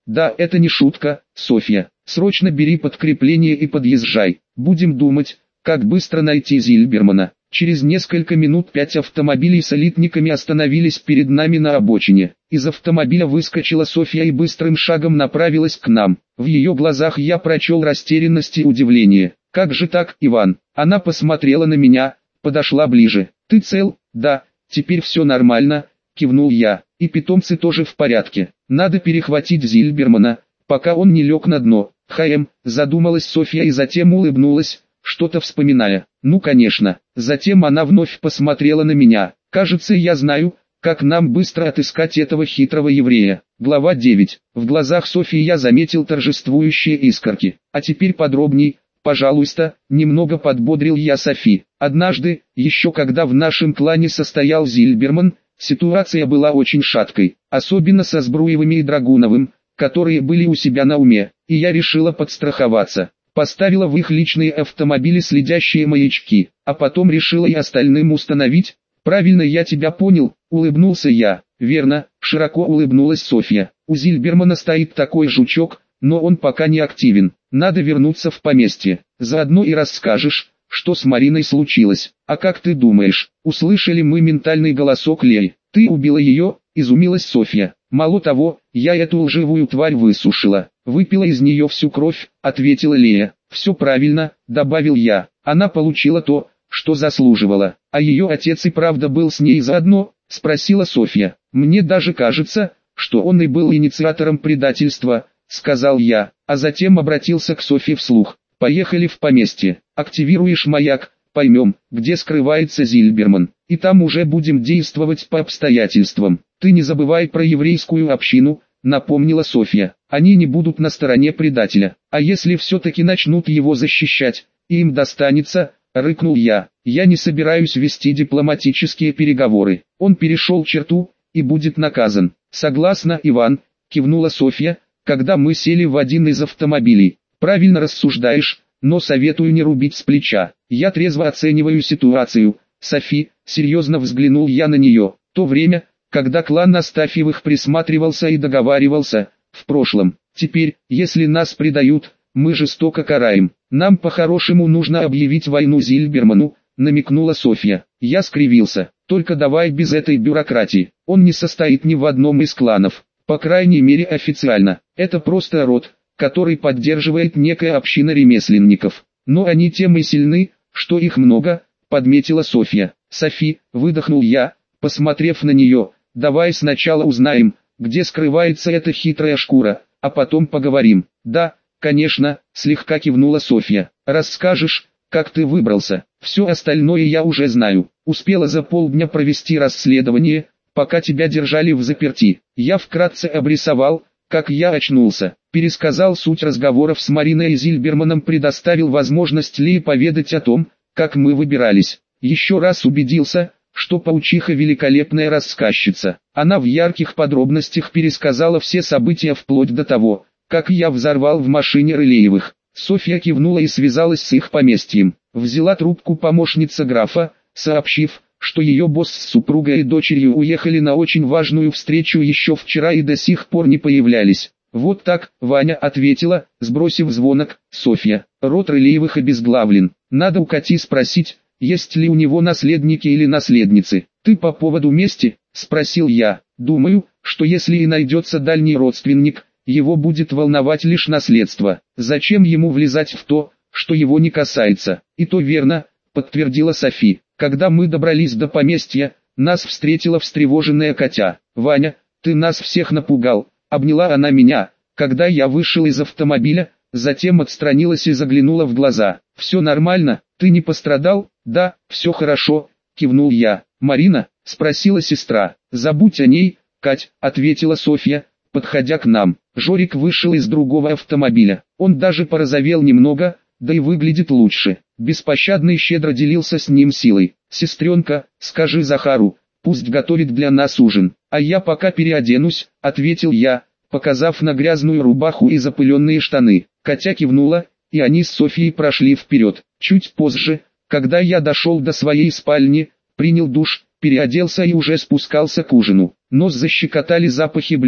Да, это не шутка, Софья. Срочно бери подкрепление и подъезжай. Будем думать, как быстро найти Зильбермана. Через несколько минут пять автомобилей с элитниками остановились перед нами на обочине. Из автомобиля выскочила Софья и быстрым шагом направилась к нам. В ее глазах я прочел растерянность и удивление. «Как же так, Иван?» Она посмотрела на меня, подошла ближе. «Ты цел?» «Да, теперь все нормально», — кивнул я. «И питомцы тоже в порядке. Надо перехватить Зильбермана, пока он не лег на дно». «Хм», — задумалась Софья и затем улыбнулась, что-то вспоминая. «Ну конечно». Затем она вновь посмотрела на меня. «Кажется, я знаю, как нам быстро отыскать этого хитрого еврея». Глава девять. В глазах Софьи я заметил торжествующие искорки. «А теперь подробней, пожалуйста», — немного подбодрил я Софи. «Однажды, еще когда в нашем клане состоял Зильберман, ситуация была очень шаткой, особенно со Збруевым и Драгуновым, которые были у себя на уме, и я решила подстраховаться. Поставила в их личные автомобили следящие маячки, а потом решила и остальным установить». «Правильно я тебя понял», — улыбнулся я. «Верно», — широко улыбнулась Софья. «У Зильбермана стоит такой жучок, но он пока не активен. Надо вернуться в поместье. Заодно и расскажешь, что с Мариной случилось». «А как ты думаешь?» Услышали мы ментальный голосок Леи. «Ты убила ее?» — изумилась Софья. «Мало того, я эту лживую тварь высушила. Выпила из нее всю кровь», — ответила Лея. «Все правильно», — добавил я. «Она получила то, что заслуживала. А ее отец и правда был с ней заодно?» — спросила Софья. «Мне даже кажется, что он и был инициатором предательства», — сказал я, а затем обратился к Софье вслух. «Поехали в поместье. Активируешь маяк, поймем, где скрывается Зильберман, и там уже будем действовать по обстоятельствам. Ты не забывай про еврейскую общину», — напомнила Софья. «Они не будут на стороне предателя. А если все-таки начнут его защищать, им достанется», — рыкнул я. «Я не собираюсь вести дипломатические переговоры. Он перешел черту и будет наказан». «Согласна, Иван», — кивнула Софья, когда мы сели в один из автомобилей. «Правильно рассуждаешь, но советую не рубить с плеча. Я трезво оцениваю ситуацию, Софи», — серьезно взглянул я на нее. «То время, когда клан Астафьевых присматривался и договаривался, в прошлом. Теперь, если нас предают, мы жестоко караем. Нам по-хорошему нужно объявить войну Зильберману», — намекнула Софья. Я скривился. «Только давай без этой бюрократии. Он не состоит ни в одном из кланов, по крайней мере официально. Это просто род, который поддерживает некая община ремесленников. Но они тем и сильны, что их много», — подметила Софья. «Софи», — выдохнул я, посмотрев на нее, — «давай сначала узнаем, где скрывается эта хитрая шкура, а потом поговорим». «Да, конечно», — слегка кивнула Софья. «Расскажешь, как ты выбрался? Все остальное я уже знаю. Успела за полдня провести расследование, пока тебя держали в заперти». Я вкратце обрисовал, как я очнулся, пересказал суть разговоров с Мариной и Зильберманом, предоставил возможность Лии поведать о том, как мы выбирались. Еще раз убедился, что паучиха великолепная рассказчица. Она в ярких подробностях пересказала все события вплоть до того, как я взорвал в машине Рылеевых. Софья кивнула и связалась с их поместьем. Взяла трубку помощница графа, сообщив, что ее босс с супругой и дочерью уехали на очень важную встречу еще вчера и до сих пор не появлялись. «Вот так», — Ваня ответила, сбросив звонок. «Софья, род Рылеевых обезглавлен. Надо у Кати спросить, есть ли у него наследники или наследницы». «Ты по поводу мести?» — спросил я. «Думаю, что если и найдется дальний родственник, его будет волновать лишь наследство. Зачем ему влезать в то, что его не касается?» «И то верно», — подтвердила Софи. «Когда мы добрались до поместья, нас встретила встревоженная Катя. «Ваня, ты нас всех напугал», — обняла она меня, когда я вышел из автомобиля, затем отстранилась и заглянула в глаза. «Все нормально, ты не пострадал?» «Да, все хорошо», — кивнул я. «Марина?» — спросила сестра. «Забудь о ней, Кать», — ответила Софья, подходя к нам. Жорик вышел из другого автомобиля. Он даже порозовел немного, да и выглядит лучше. Беспощадный щедро делился с ним силой. «Сестренка, скажи Захару, пусть готовит для нас ужин, а я пока переоденусь», — ответил я, показав на грязную рубаху и запыленные штаны. Катя кивнула, и они с Софьей прошли вперед. Чуть позже, когда я дошел до своей спальни, принял душ, переоделся и уже спускался к ужину. Нос защекотали запахи блюд,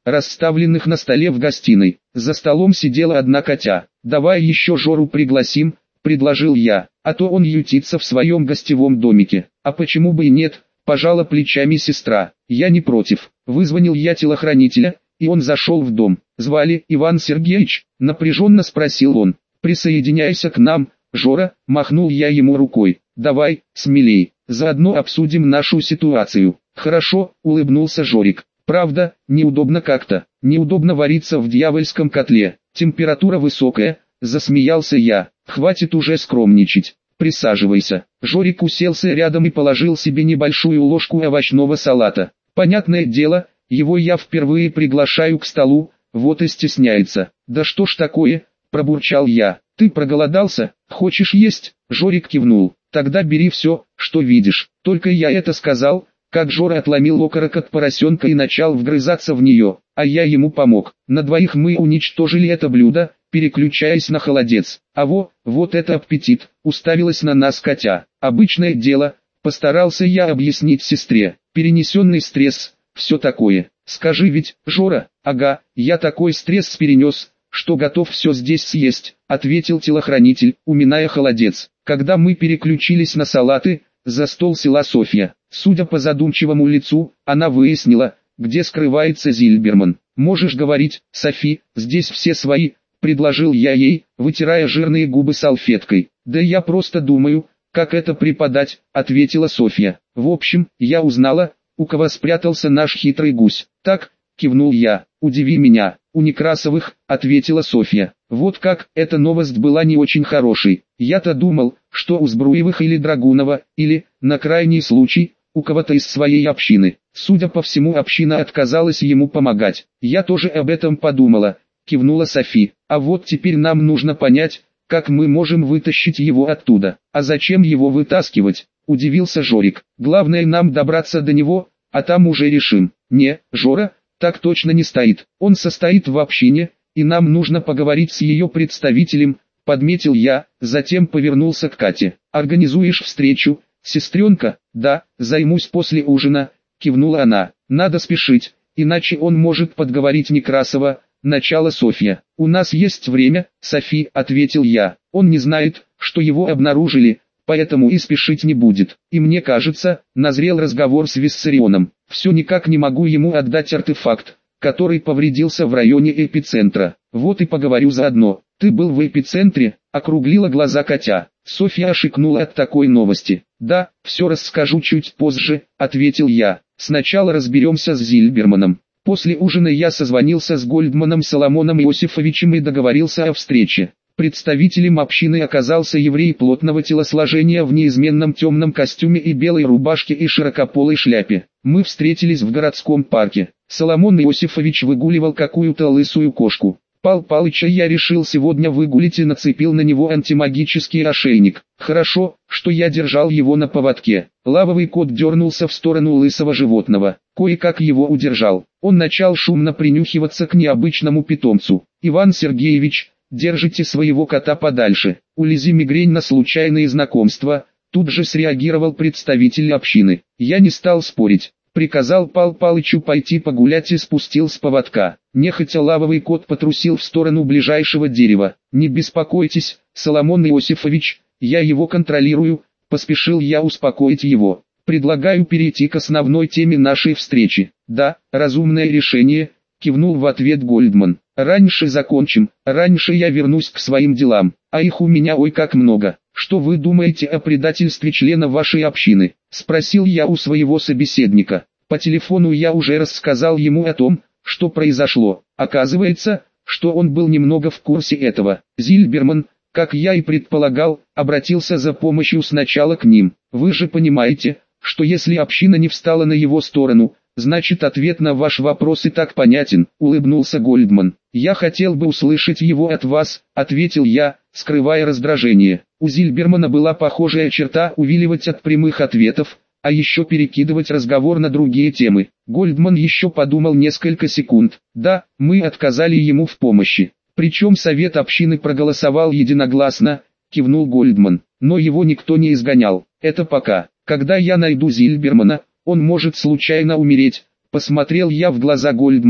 расставленных на столе в гостиной. За столом сидела одна котя. «Давай еще Жору пригласим», — предложил я, — «а то он ютится в своем гостевом домике». «А почему бы и нет?» — пожала плечами сестра. «Я не против». Вызвонил я телохранителя, и он зашел в дом. «Звали Иван Сергеевич?» — напряженно спросил он. «Присоединяйся к нам, Жора», — махнул я ему рукой. «Давай, смелей, заодно обсудим нашу ситуацию». «Хорошо», — улыбнулся Жорик. «Правда, неудобно как-то, неудобно вариться в дьявольском котле, температура высокая», — засмеялся я. «Хватит уже скромничать, присаживайся». Жорик уселся рядом и положил себе небольшую ложку овощного салата. Понятное дело, его я впервые приглашаю к столу, вот и стесняется. «Да что ж такое?» — пробурчал я. «Ты проголодался? Хочешь есть?» Жорик кивнул. «Тогда бери все, что видишь». Только я это сказал, как Жора отломил окорок от поросенка и начал вгрызаться в нее, а я ему помог. На двоих мы уничтожили это блюдо, переключаясь на холодец. А во, вот это аппетит, уставилась на нас котя. «Обычное дело», — постарался я объяснить сестре. «Перенесенный стресс, все такое. Скажи ведь, Жора». «Ага, я такой стресс перенес, что готов все здесь съесть», — ответил телохранитель, уминая холодец. Когда мы переключились на салаты, за стол села Софья. Судя по задумчивому лицу, она выяснила, где скрывается Зильберман. «Можешь говорить, Софи, здесь все свои», — предложил я ей, вытирая жирные губы салфеткой. «Да я просто думаю, как это преподать», — ответила Софья. «В общем, я узнала, у кого спрятался наш хитрый гусь». «Так», — кивнул я. «Удиви меня». «У Некрасовых», — ответила Софья. «Вот как, эта новость была не очень хорошей. Я-то думал, что у Збруевых или Драгунова, или, на крайний случай, у кого-то из своей общины». Судя по всему, община отказалась ему помогать. «Я тоже об этом подумала», — кивнула Софи. «А вот теперь нам нужно понять, как мы можем вытащить его оттуда». «А зачем его вытаскивать?» — удивился Жорик. «Главное нам добраться до него, а там уже решим». «Не, Жора, так точно не стоит. Он состоит в общине, и нам нужно поговорить с ее представителем», — подметил я, затем повернулся к Кате. «Организуешь встречу, сестренка?» «Да, займусь после ужина», — кивнула она. «Надо спешить, иначе он может подговорить Некрасова», — начала Софья. «У нас есть время, Софи», — ответил я. «Он не знает, что его обнаружили, поэтому и спешить не будет. И мне кажется, назрел разговор с Виссарионом. Все никак не могу ему отдать артефакт, который повредился в районе эпицентра. Вот и поговорю заодно». «Ты был в эпицентре?» — округлила глаза Катя. Софья ошикнула от такой новости. «Да, все расскажу чуть позже», — ответил я. «Сначала разберемся с Зильберманом». После ужина я созвонился с Гольдманом Соломоном Иосифовичем и договорился о встрече. Представителем общины оказался еврей плотного телосложения в неизменном темном костюме и белой рубашке и широкополой шляпе. Мы встретились в городском парке. Соломон Иосифович выгуливал какую-то лысую кошку. Пал Палыча я решил сегодня выгулить и нацепил на него антимагический ошейник. Хорошо, что я держал его на поводке. Лавовый кот дернулся в сторону лысого животного. Кое-как его удержал. Он начал шумно принюхиваться к необычному питомцу. «Иван Сергеевич, держите своего кота подальше. У Лизи мигрень на случайные знакомства», — тут же среагировал представитель общины. Я не стал спорить. Приказал Пал Палычу пойти погулять и спустил с поводка. Нехотя лавовый кот потрусил в сторону ближайшего дерева. «Не беспокойтесь, Соломон Иосифович, я его контролирую», — поспешил я успокоить его. «Предлагаю перейти к основной теме нашей встречи». «Да, разумное решение», — кивнул в ответ Гольдман. «Раньше закончим, раньше я вернусь к своим делам, а их у меня ой как много». «Что вы думаете о предательстве члена вашей общины?» — спросил я у своего собеседника. По телефону я уже рассказал ему о том, что произошло. Оказывается, что он был немного в курсе этого. Зильберман, как я и предполагал, обратился за помощью сначала к ним. Вы же понимаете, что если община не встала на его сторону, значит ответ на ваш вопрос и так понятен, улыбнулся Гольдман. «Я хотел бы услышать его от вас», — ответил я, скрывая раздражение. У Зильбермана была похожая черта увиливать от прямых ответов, а еще перекидывать разговор на другие темы. Гольдман еще подумал несколько секунд. «Да, мы отказали ему в помощи. Причем совет общины проголосовал единогласно», — кивнул Гольдман. «Но его никто не изгонял. Это пока. Когда я найду Зильбермана, он может случайно умереть». Посмотрел я в глаза Гольдмана,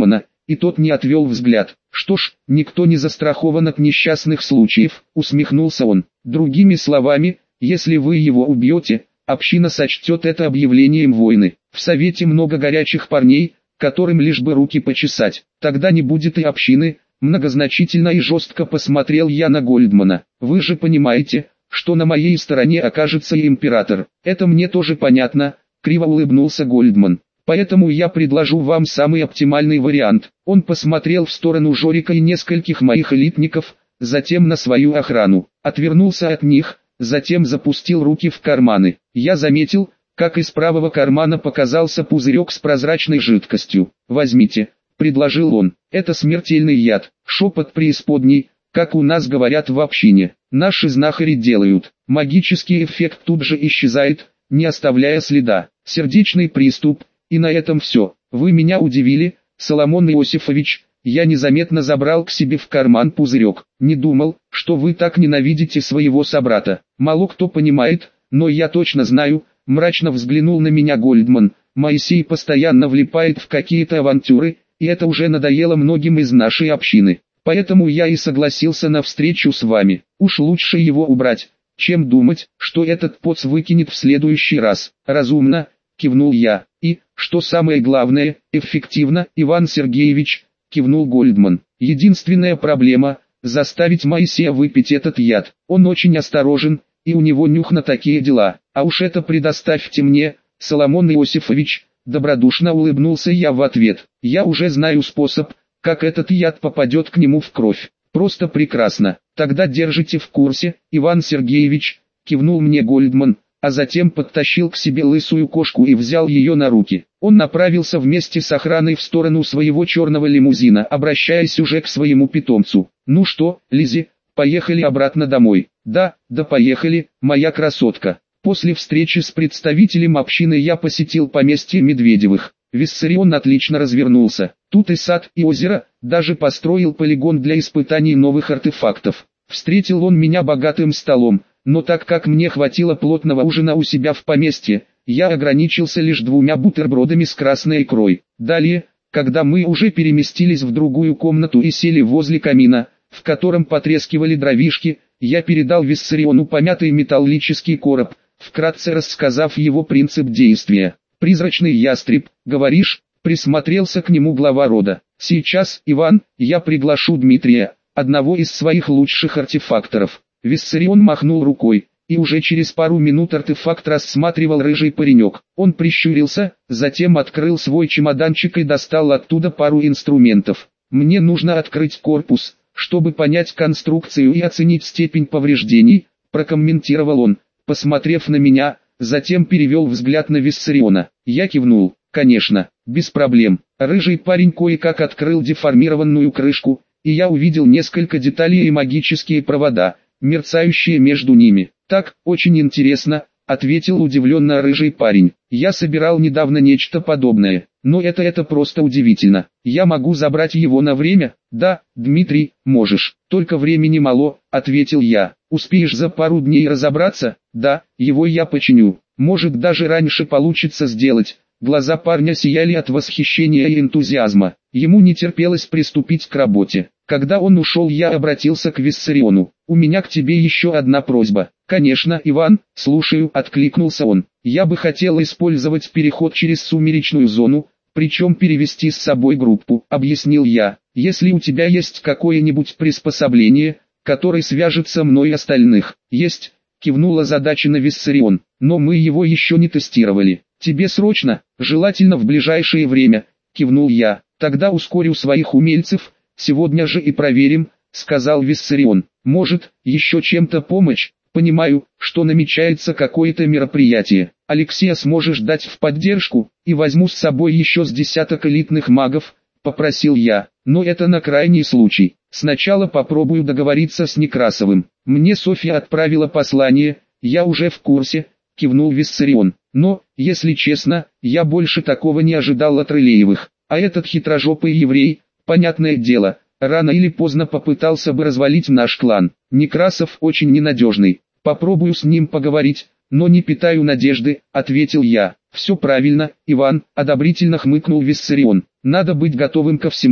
и тот не отвел взгляд. Что ж, никто не застрахован от несчастных случаев, усмехнулся он. Другими словами, если вы его убьете, община сочтет это объявлением войны. В совете много горячих парней, которым лишь бы руки почесать. Тогда не будет и общины. Многозначительно и жестко посмотрел я на Гольдмана. Вы же понимаете, что на моей стороне окажется и император. Это мне тоже понятно, криво улыбнулся Гольдман. Поэтому я предложу вам самый оптимальный вариант. Он посмотрел в сторону Жорика и нескольких моих элитников, затем на свою охрану. Отвернулся от них, затем запустил руки в карманы. Я заметил, как из правого кармана показался пузырек с прозрачной жидкостью. «Возьмите», — предложил он. «Это смертельный яд, шепот преисподней, как у нас говорят в общине. Наши знахари делают. Магический эффект тут же исчезает, не оставляя следа. Сердечный приступ, и на этом все. Вы меня удивили, Соломон Иосифович». Я незаметно забрал к себе в карман пузырек. «Не думал, что вы так ненавидите своего собрата. Мало кто понимает, но я точно знаю», — мрачно взглянул на меня Гольдман. «Моисей постоянно влипает в какие-то авантюры, и это уже надоело многим из нашей общины. Поэтому я и согласился на встречу с вами. Уж лучше его убрать, чем думать, что этот поц выкинет в следующий раз». «Разумно», — кивнул я. «И, что самое главное, эффективно, Иван Сергеевич», — кивнул Гольдман. «Единственная проблема — заставить Моисея выпить этот яд. Он очень осторожен, и у него нюх на такие дела. А уж это предоставьте мне, Соломон Иосифович», — добродушно улыбнулся я в ответ. «Я уже знаю способ, как этот яд попадет к нему в кровь. Просто прекрасно. Тогда держите в курсе, Иван Сергеевич», — кивнул мне Гольдман, а затем подтащил к себе лысую кошку и взял ее на руки. Он направился вместе с охраной в сторону своего черного лимузина, обращаясь уже к своему питомцу. «Ну что, Лиззи, поехали обратно домой?» «Да, да поехали, моя красотка». После встречи с представителем общины я посетил поместье Медведевых. Виссарион отлично развернулся. Тут и сад, и озеро, даже построил полигон для испытаний новых артефактов. Встретил он меня богатым столом, но так как мне хватило плотного ужина у себя в поместье, я ограничился лишь двумя бутербродами с красной икрой. Далее, когда мы уже переместились в другую комнату и сели возле камина, в котором потрескивали дровишки, я передал Виссариону помятый металлический короб, вкратце рассказав его принцип действия. «Призрачный ястреб, говоришь?» — присмотрелся к нему глава рода. «Сейчас, Иван, я приглашу Дмитрия, одного из своих лучших артефакторов». Виссарион махнул рукой, и уже через пару минут артефакт рассматривал рыжий паренек. Он прищурился, затем открыл свой чемоданчик и достал оттуда пару инструментов. «Мне нужно открыть корпус, чтобы понять конструкцию и оценить степень повреждений», — прокомментировал он, посмотрев на меня, затем перевел взгляд на Виссариона. Я кивнул. «Конечно, без проблем». Рыжий парень кое-как открыл деформированную крышку, и я увидел несколько деталей и магические провода, мерцающие между ними. «Так, очень интересно», — ответил удивленно рыжий парень. «Я собирал недавно нечто подобное, но это это просто удивительно. Я могу забрать его на время?» «Да, Дмитрий, можешь, только времени мало», — ответил я. «Успеешь за пару дней разобраться?» «Да, его я починю. Может, даже раньше получится сделать». Глаза парня сияли от восхищения и энтузиазма. Ему не терпелось приступить к работе. Когда он ушел, я обратился к Виссариону. «У меня к тебе еще одна просьба». «Конечно, Иван, слушаю», — откликнулся он. «Я бы хотел использовать переход через сумеречную зону, причем перевести с собой группу», — объяснил я. «Если у тебя есть какое-нибудь приспособление, которое свяжет со мной остальных». «Есть», — кивнул озадаченно Виссарион, «но мы его еще не тестировали». «Тебе срочно, желательно в ближайшее время», — кивнул я. «Тогда ускорю своих умельцев, сегодня же и проверим», — сказал Виссарион. «Может, еще чем-то помочь? Понимаю, что намечается какое-то мероприятие. Алексея сможешь дать в поддержку, и возьму с собой еще с десяток элитных магов», — попросил я. «Но это на крайний случай. Сначала попробую договориться с Некрасовым. Мне Софья отправила послание, я уже в курсе», — кивнул Виссарион. «Но, если честно, я больше такого не ожидал от Рылеевых. А этот хитрожопый еврей, понятное дело, рано или поздно попытался бы развалить наш клан. Некрасов очень ненадежный. Попробую с ним поговорить, но не питаю надежды», — ответил я. «Все правильно, Иван», — одобрительно хмыкнул Виссарион. «Надо быть готовым ко всему.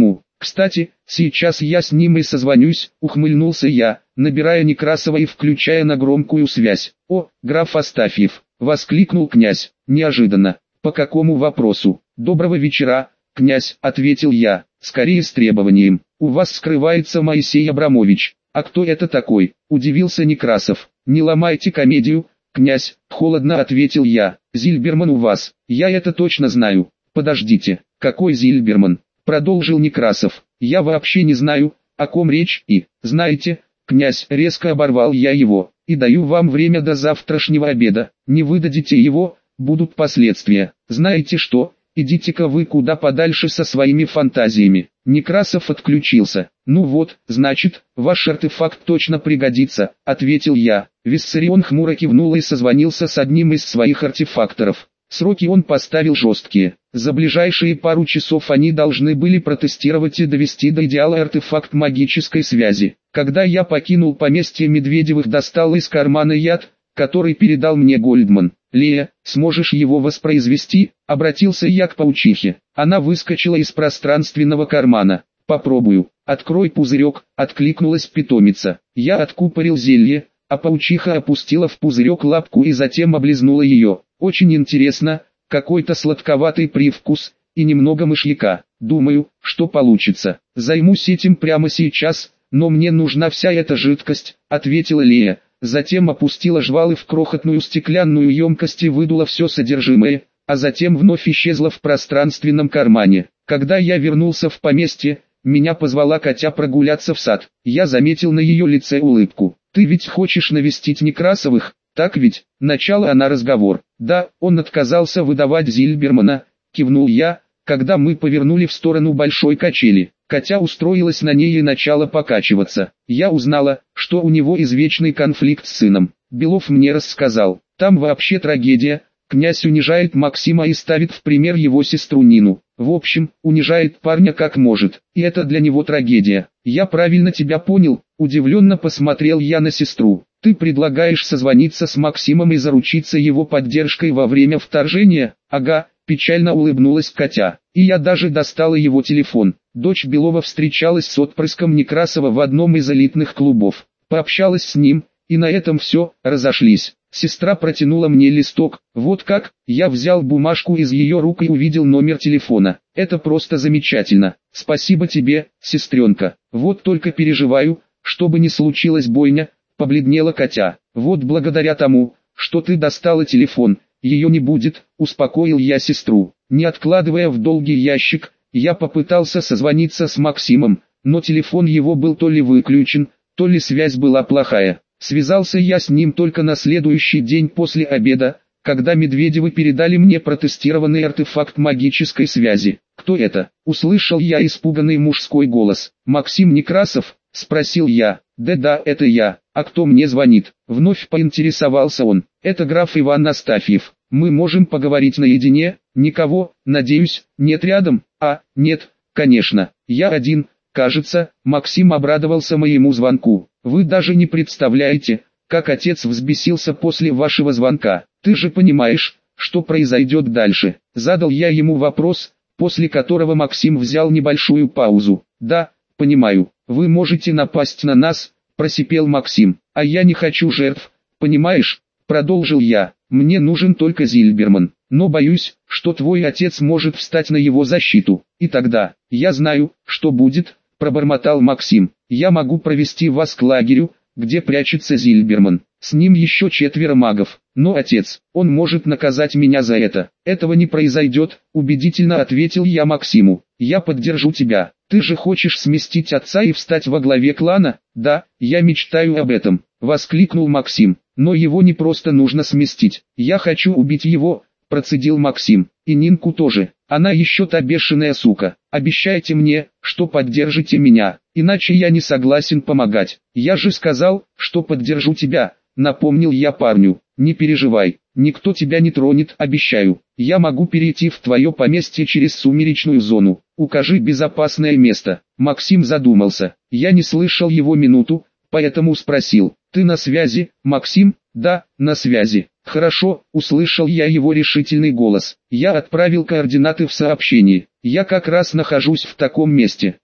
Кстати, сейчас я с ним и созвонюсь, ухмыльнулся я, набирая Некрасова и включая на громкую связь. О, граф Астафьев, воскликнул князь, неожиданно. По какому вопросу? Доброго вечера, князь, ответил я, скорее с требованием. У вас скрывается Моисей Абрамович. А кто это такой? Удивился Некрасов. Не ломайте комедию, князь, холодно ответил я. Зильберман у вас, я это точно знаю. Подождите, какой Зильберман? Продолжил Некрасов. Я вообще не знаю, о ком речь, и, знаете, князь, резко оборвал я его, и даю вам время до завтрашнего обеда. Не выдадите его, будут последствия. Знаете что, идите-ка вы куда подальше со своими фантазиями. Некрасов отключился. Ну вот, значит, ваш артефакт точно пригодится, ответил я. Виссарион хмуро кивнул и созвонился с одним из своих артефакторов. Сроки он поставил жесткие. За ближайшие пару часов они должны были протестировать и довести до идеала артефакт магической связи. Когда я покинул поместье Медведевых, достал из кармана яд, который передал мне Гольдман. «Лея, сможешь его воспроизвести?» — обратился я к паучихе. Она выскочила из пространственного кармана. «Попробую. Открой пузырек», — откликнулась питомица. Я откупорил зелье, а паучиха опустила в пузырек лапку и затем облизнула ее. Очень интересно, какой-то сладковатый привкус и немного мышьяка. Думаю, что получится. Займусь этим прямо сейчас, но мне нужна вся эта жидкость, ответила Лея. Затем опустила жвалы в крохотную стеклянную емкость и выдула все содержимое, а затем вновь исчезла в пространственном кармане. Когда я вернулся в поместье, меня позвала Катя прогуляться в сад. Я заметил на ее лице улыбку. «Ты ведь хочешь навестить Некрасовых, так ведь?» Начала она разговор. «Да, он отказался выдавать Зильбермана», кивнул я, когда мы повернули в сторону большой качели. Катя устроилась на ней и начала покачиваться. Я узнала, что у него извечный конфликт с сыном. Белов мне рассказал. Там вообще трагедия. Князь унижает Максима и ставит в пример его сестру Нину. В общем, унижает парня как может. И это для него трагедия. Я правильно тебя понял? Удивленно посмотрел я на сестру. Ты предлагаешь созвониться с Максимом и заручиться его поддержкой во время вторжения? Ага. Печально улыбнулась Катя. И я даже достала его телефон. Дочь Белова встречалась с отпрыском Некрасова в одном из элитных клубов. Пообщалась с ним, и на этом все, разошлись. Сестра протянула мне листок. Вот как, я взял бумажку из ее рук и увидел номер телефона. Это просто замечательно. Спасибо тебе, сестренка. Вот только переживаю, чтобы не случилась бойня, побледнела Катя. Вот благодаря тому, что ты достала телефон, ее не будет, успокоил я сестру. Не откладывая в долгий ящик, я попытался созвониться с Максимом, но телефон его был то ли выключен, то ли связь была плохая. Связался я с ним только на следующий день после обеда, когда Медведевы передали мне протестированный артефакт магической связи. «Кто это?» — услышал я испуганный мужской голос. «Максим Некрасов?» — спросил я. «Да-да, это я. А кто мне звонит?» Вновь поинтересовался он. «Это граф Иван Астафьев. Мы можем поговорить наедине?» «Никого, надеюсь, нет рядом?» «А, нет, конечно. Я один, кажется». Максим обрадовался моему звонку. «Вы даже не представляете, как отец взбесился после вашего звонка. Ты же понимаешь, что произойдет дальше?» Задал я ему вопрос, после которого Максим взял небольшую паузу. «Да, понимаю. Вы можете напасть на нас», — просипел Максим. «А я не хочу жертв, понимаешь?» — продолжил я. «Мне нужен только Зильберман, но боюсь, что твой отец может встать на его защиту. И тогда, я знаю, что будет», — пробормотал Максим. «Я могу провести вас к лагерю, где прячется Зильберман. С ним еще четверо магов. Но отец, он может наказать меня за это». «Этого не произойдет», — убедительно ответил я Максиму. «Я поддержу тебя. Ты же хочешь сместить отца и встать во главе клана?» «Да, я мечтаю об этом», — воскликнул Максим. «Но его не просто нужно сместить. Я хочу убить его», — процедил Максим. «И Нинку тоже. Она еще та бешеная сука. Обещайте мне, что поддержите меня, иначе я не согласен помогать». «Я же сказал, что поддержу тебя», — напомнил я парню. «Не переживай, никто тебя не тронет, обещаю. Я могу перейти в твое поместье через сумеречную зону. Укажи безопасное место». Максим задумался. Я не слышал его минуту, поэтому спросил. «Ты на связи, Максим?» «Да, на связи». «Хорошо», — услышал я его решительный голос. Я отправил координаты в сообщении. «Я как раз нахожусь в таком месте.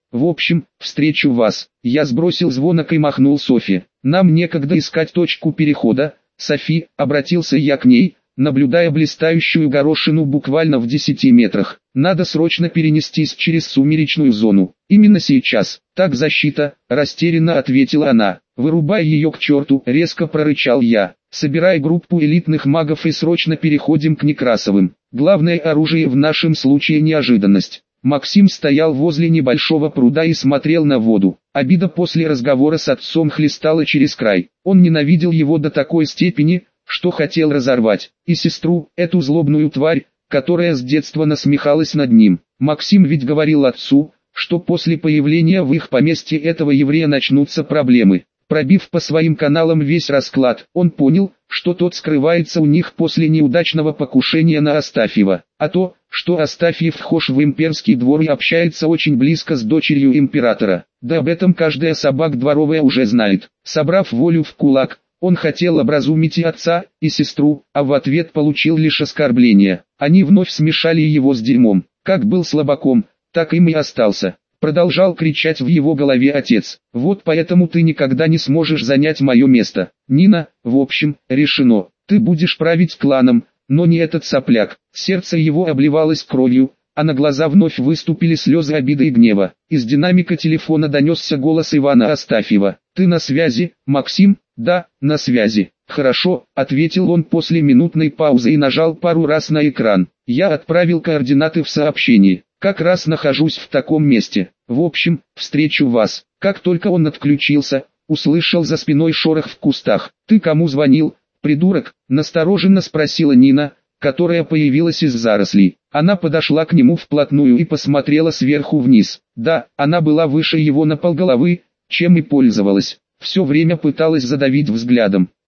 В общем, встречу вас. Я сбросил звонок и махнул Софи. Нам некогда искать точку перехода. Софи, обратился я к ней, наблюдая блистающую горошину буквально в десяти метрах. Надо срочно перенестись через сумеречную зону. Именно сейчас. Так защита, растерянно ответила она. Вырубай ее к черту, резко прорычал я. Собирай группу элитных магов и срочно переходим к Некрасовым. Главное оружие в нашем случае неожиданность. Максим стоял возле небольшого пруда и смотрел на воду. Обида после разговора с отцом хлестала через край. Он ненавидел его до такой степени, что хотел разорвать. И сестру, эту злобную тварь, которая с детства насмехалась над ним. Максим ведь говорил отцу, что после появления в их поместье этого еврея начнутся проблемы. Пробив по своим каналам весь расклад, он понял, что тот скрывается у них после неудачного покушения на Астафьева. А то, что Астафьев вхож в имперский двор и общается очень близко с дочерью императора. Да об этом каждая собака дворовая уже знает. Собрав волю в кулак, он хотел образумить и отца, и сестру, а в ответ получил лишь оскорбление. Они вновь смешали его с дерьмом. Как был слабаком, так им и остался. Продолжал кричать в его голове отец. Вот поэтому ты никогда не сможешь занять мое место. Нина, в общем, решено. Ты будешь править кланом, но не этот сопляк. Сердце его обливалось кровью, а на глаза вновь выступили слезы обиды и гнева. Из динамика телефона донесся голос Ивана Астафьева. «Ты на связи, Максим?» «Да, на связи». «Хорошо», — ответил он после минутной паузы и нажал пару раз на экран. «Я отправил координаты в сообщении. Как раз нахожусь в таком месте. В общем, встречу вас». Как только он отключился, услышал за спиной шорох в кустах. «Ты кому звонил, придурок?» — настороженно спросила Нина, которая появилась из зарослей. Она подошла к нему вплотную и посмотрела сверху вниз. Да, она была выше его на полголовы, чем и пользовалась. Все время пыталась задавить взглядом.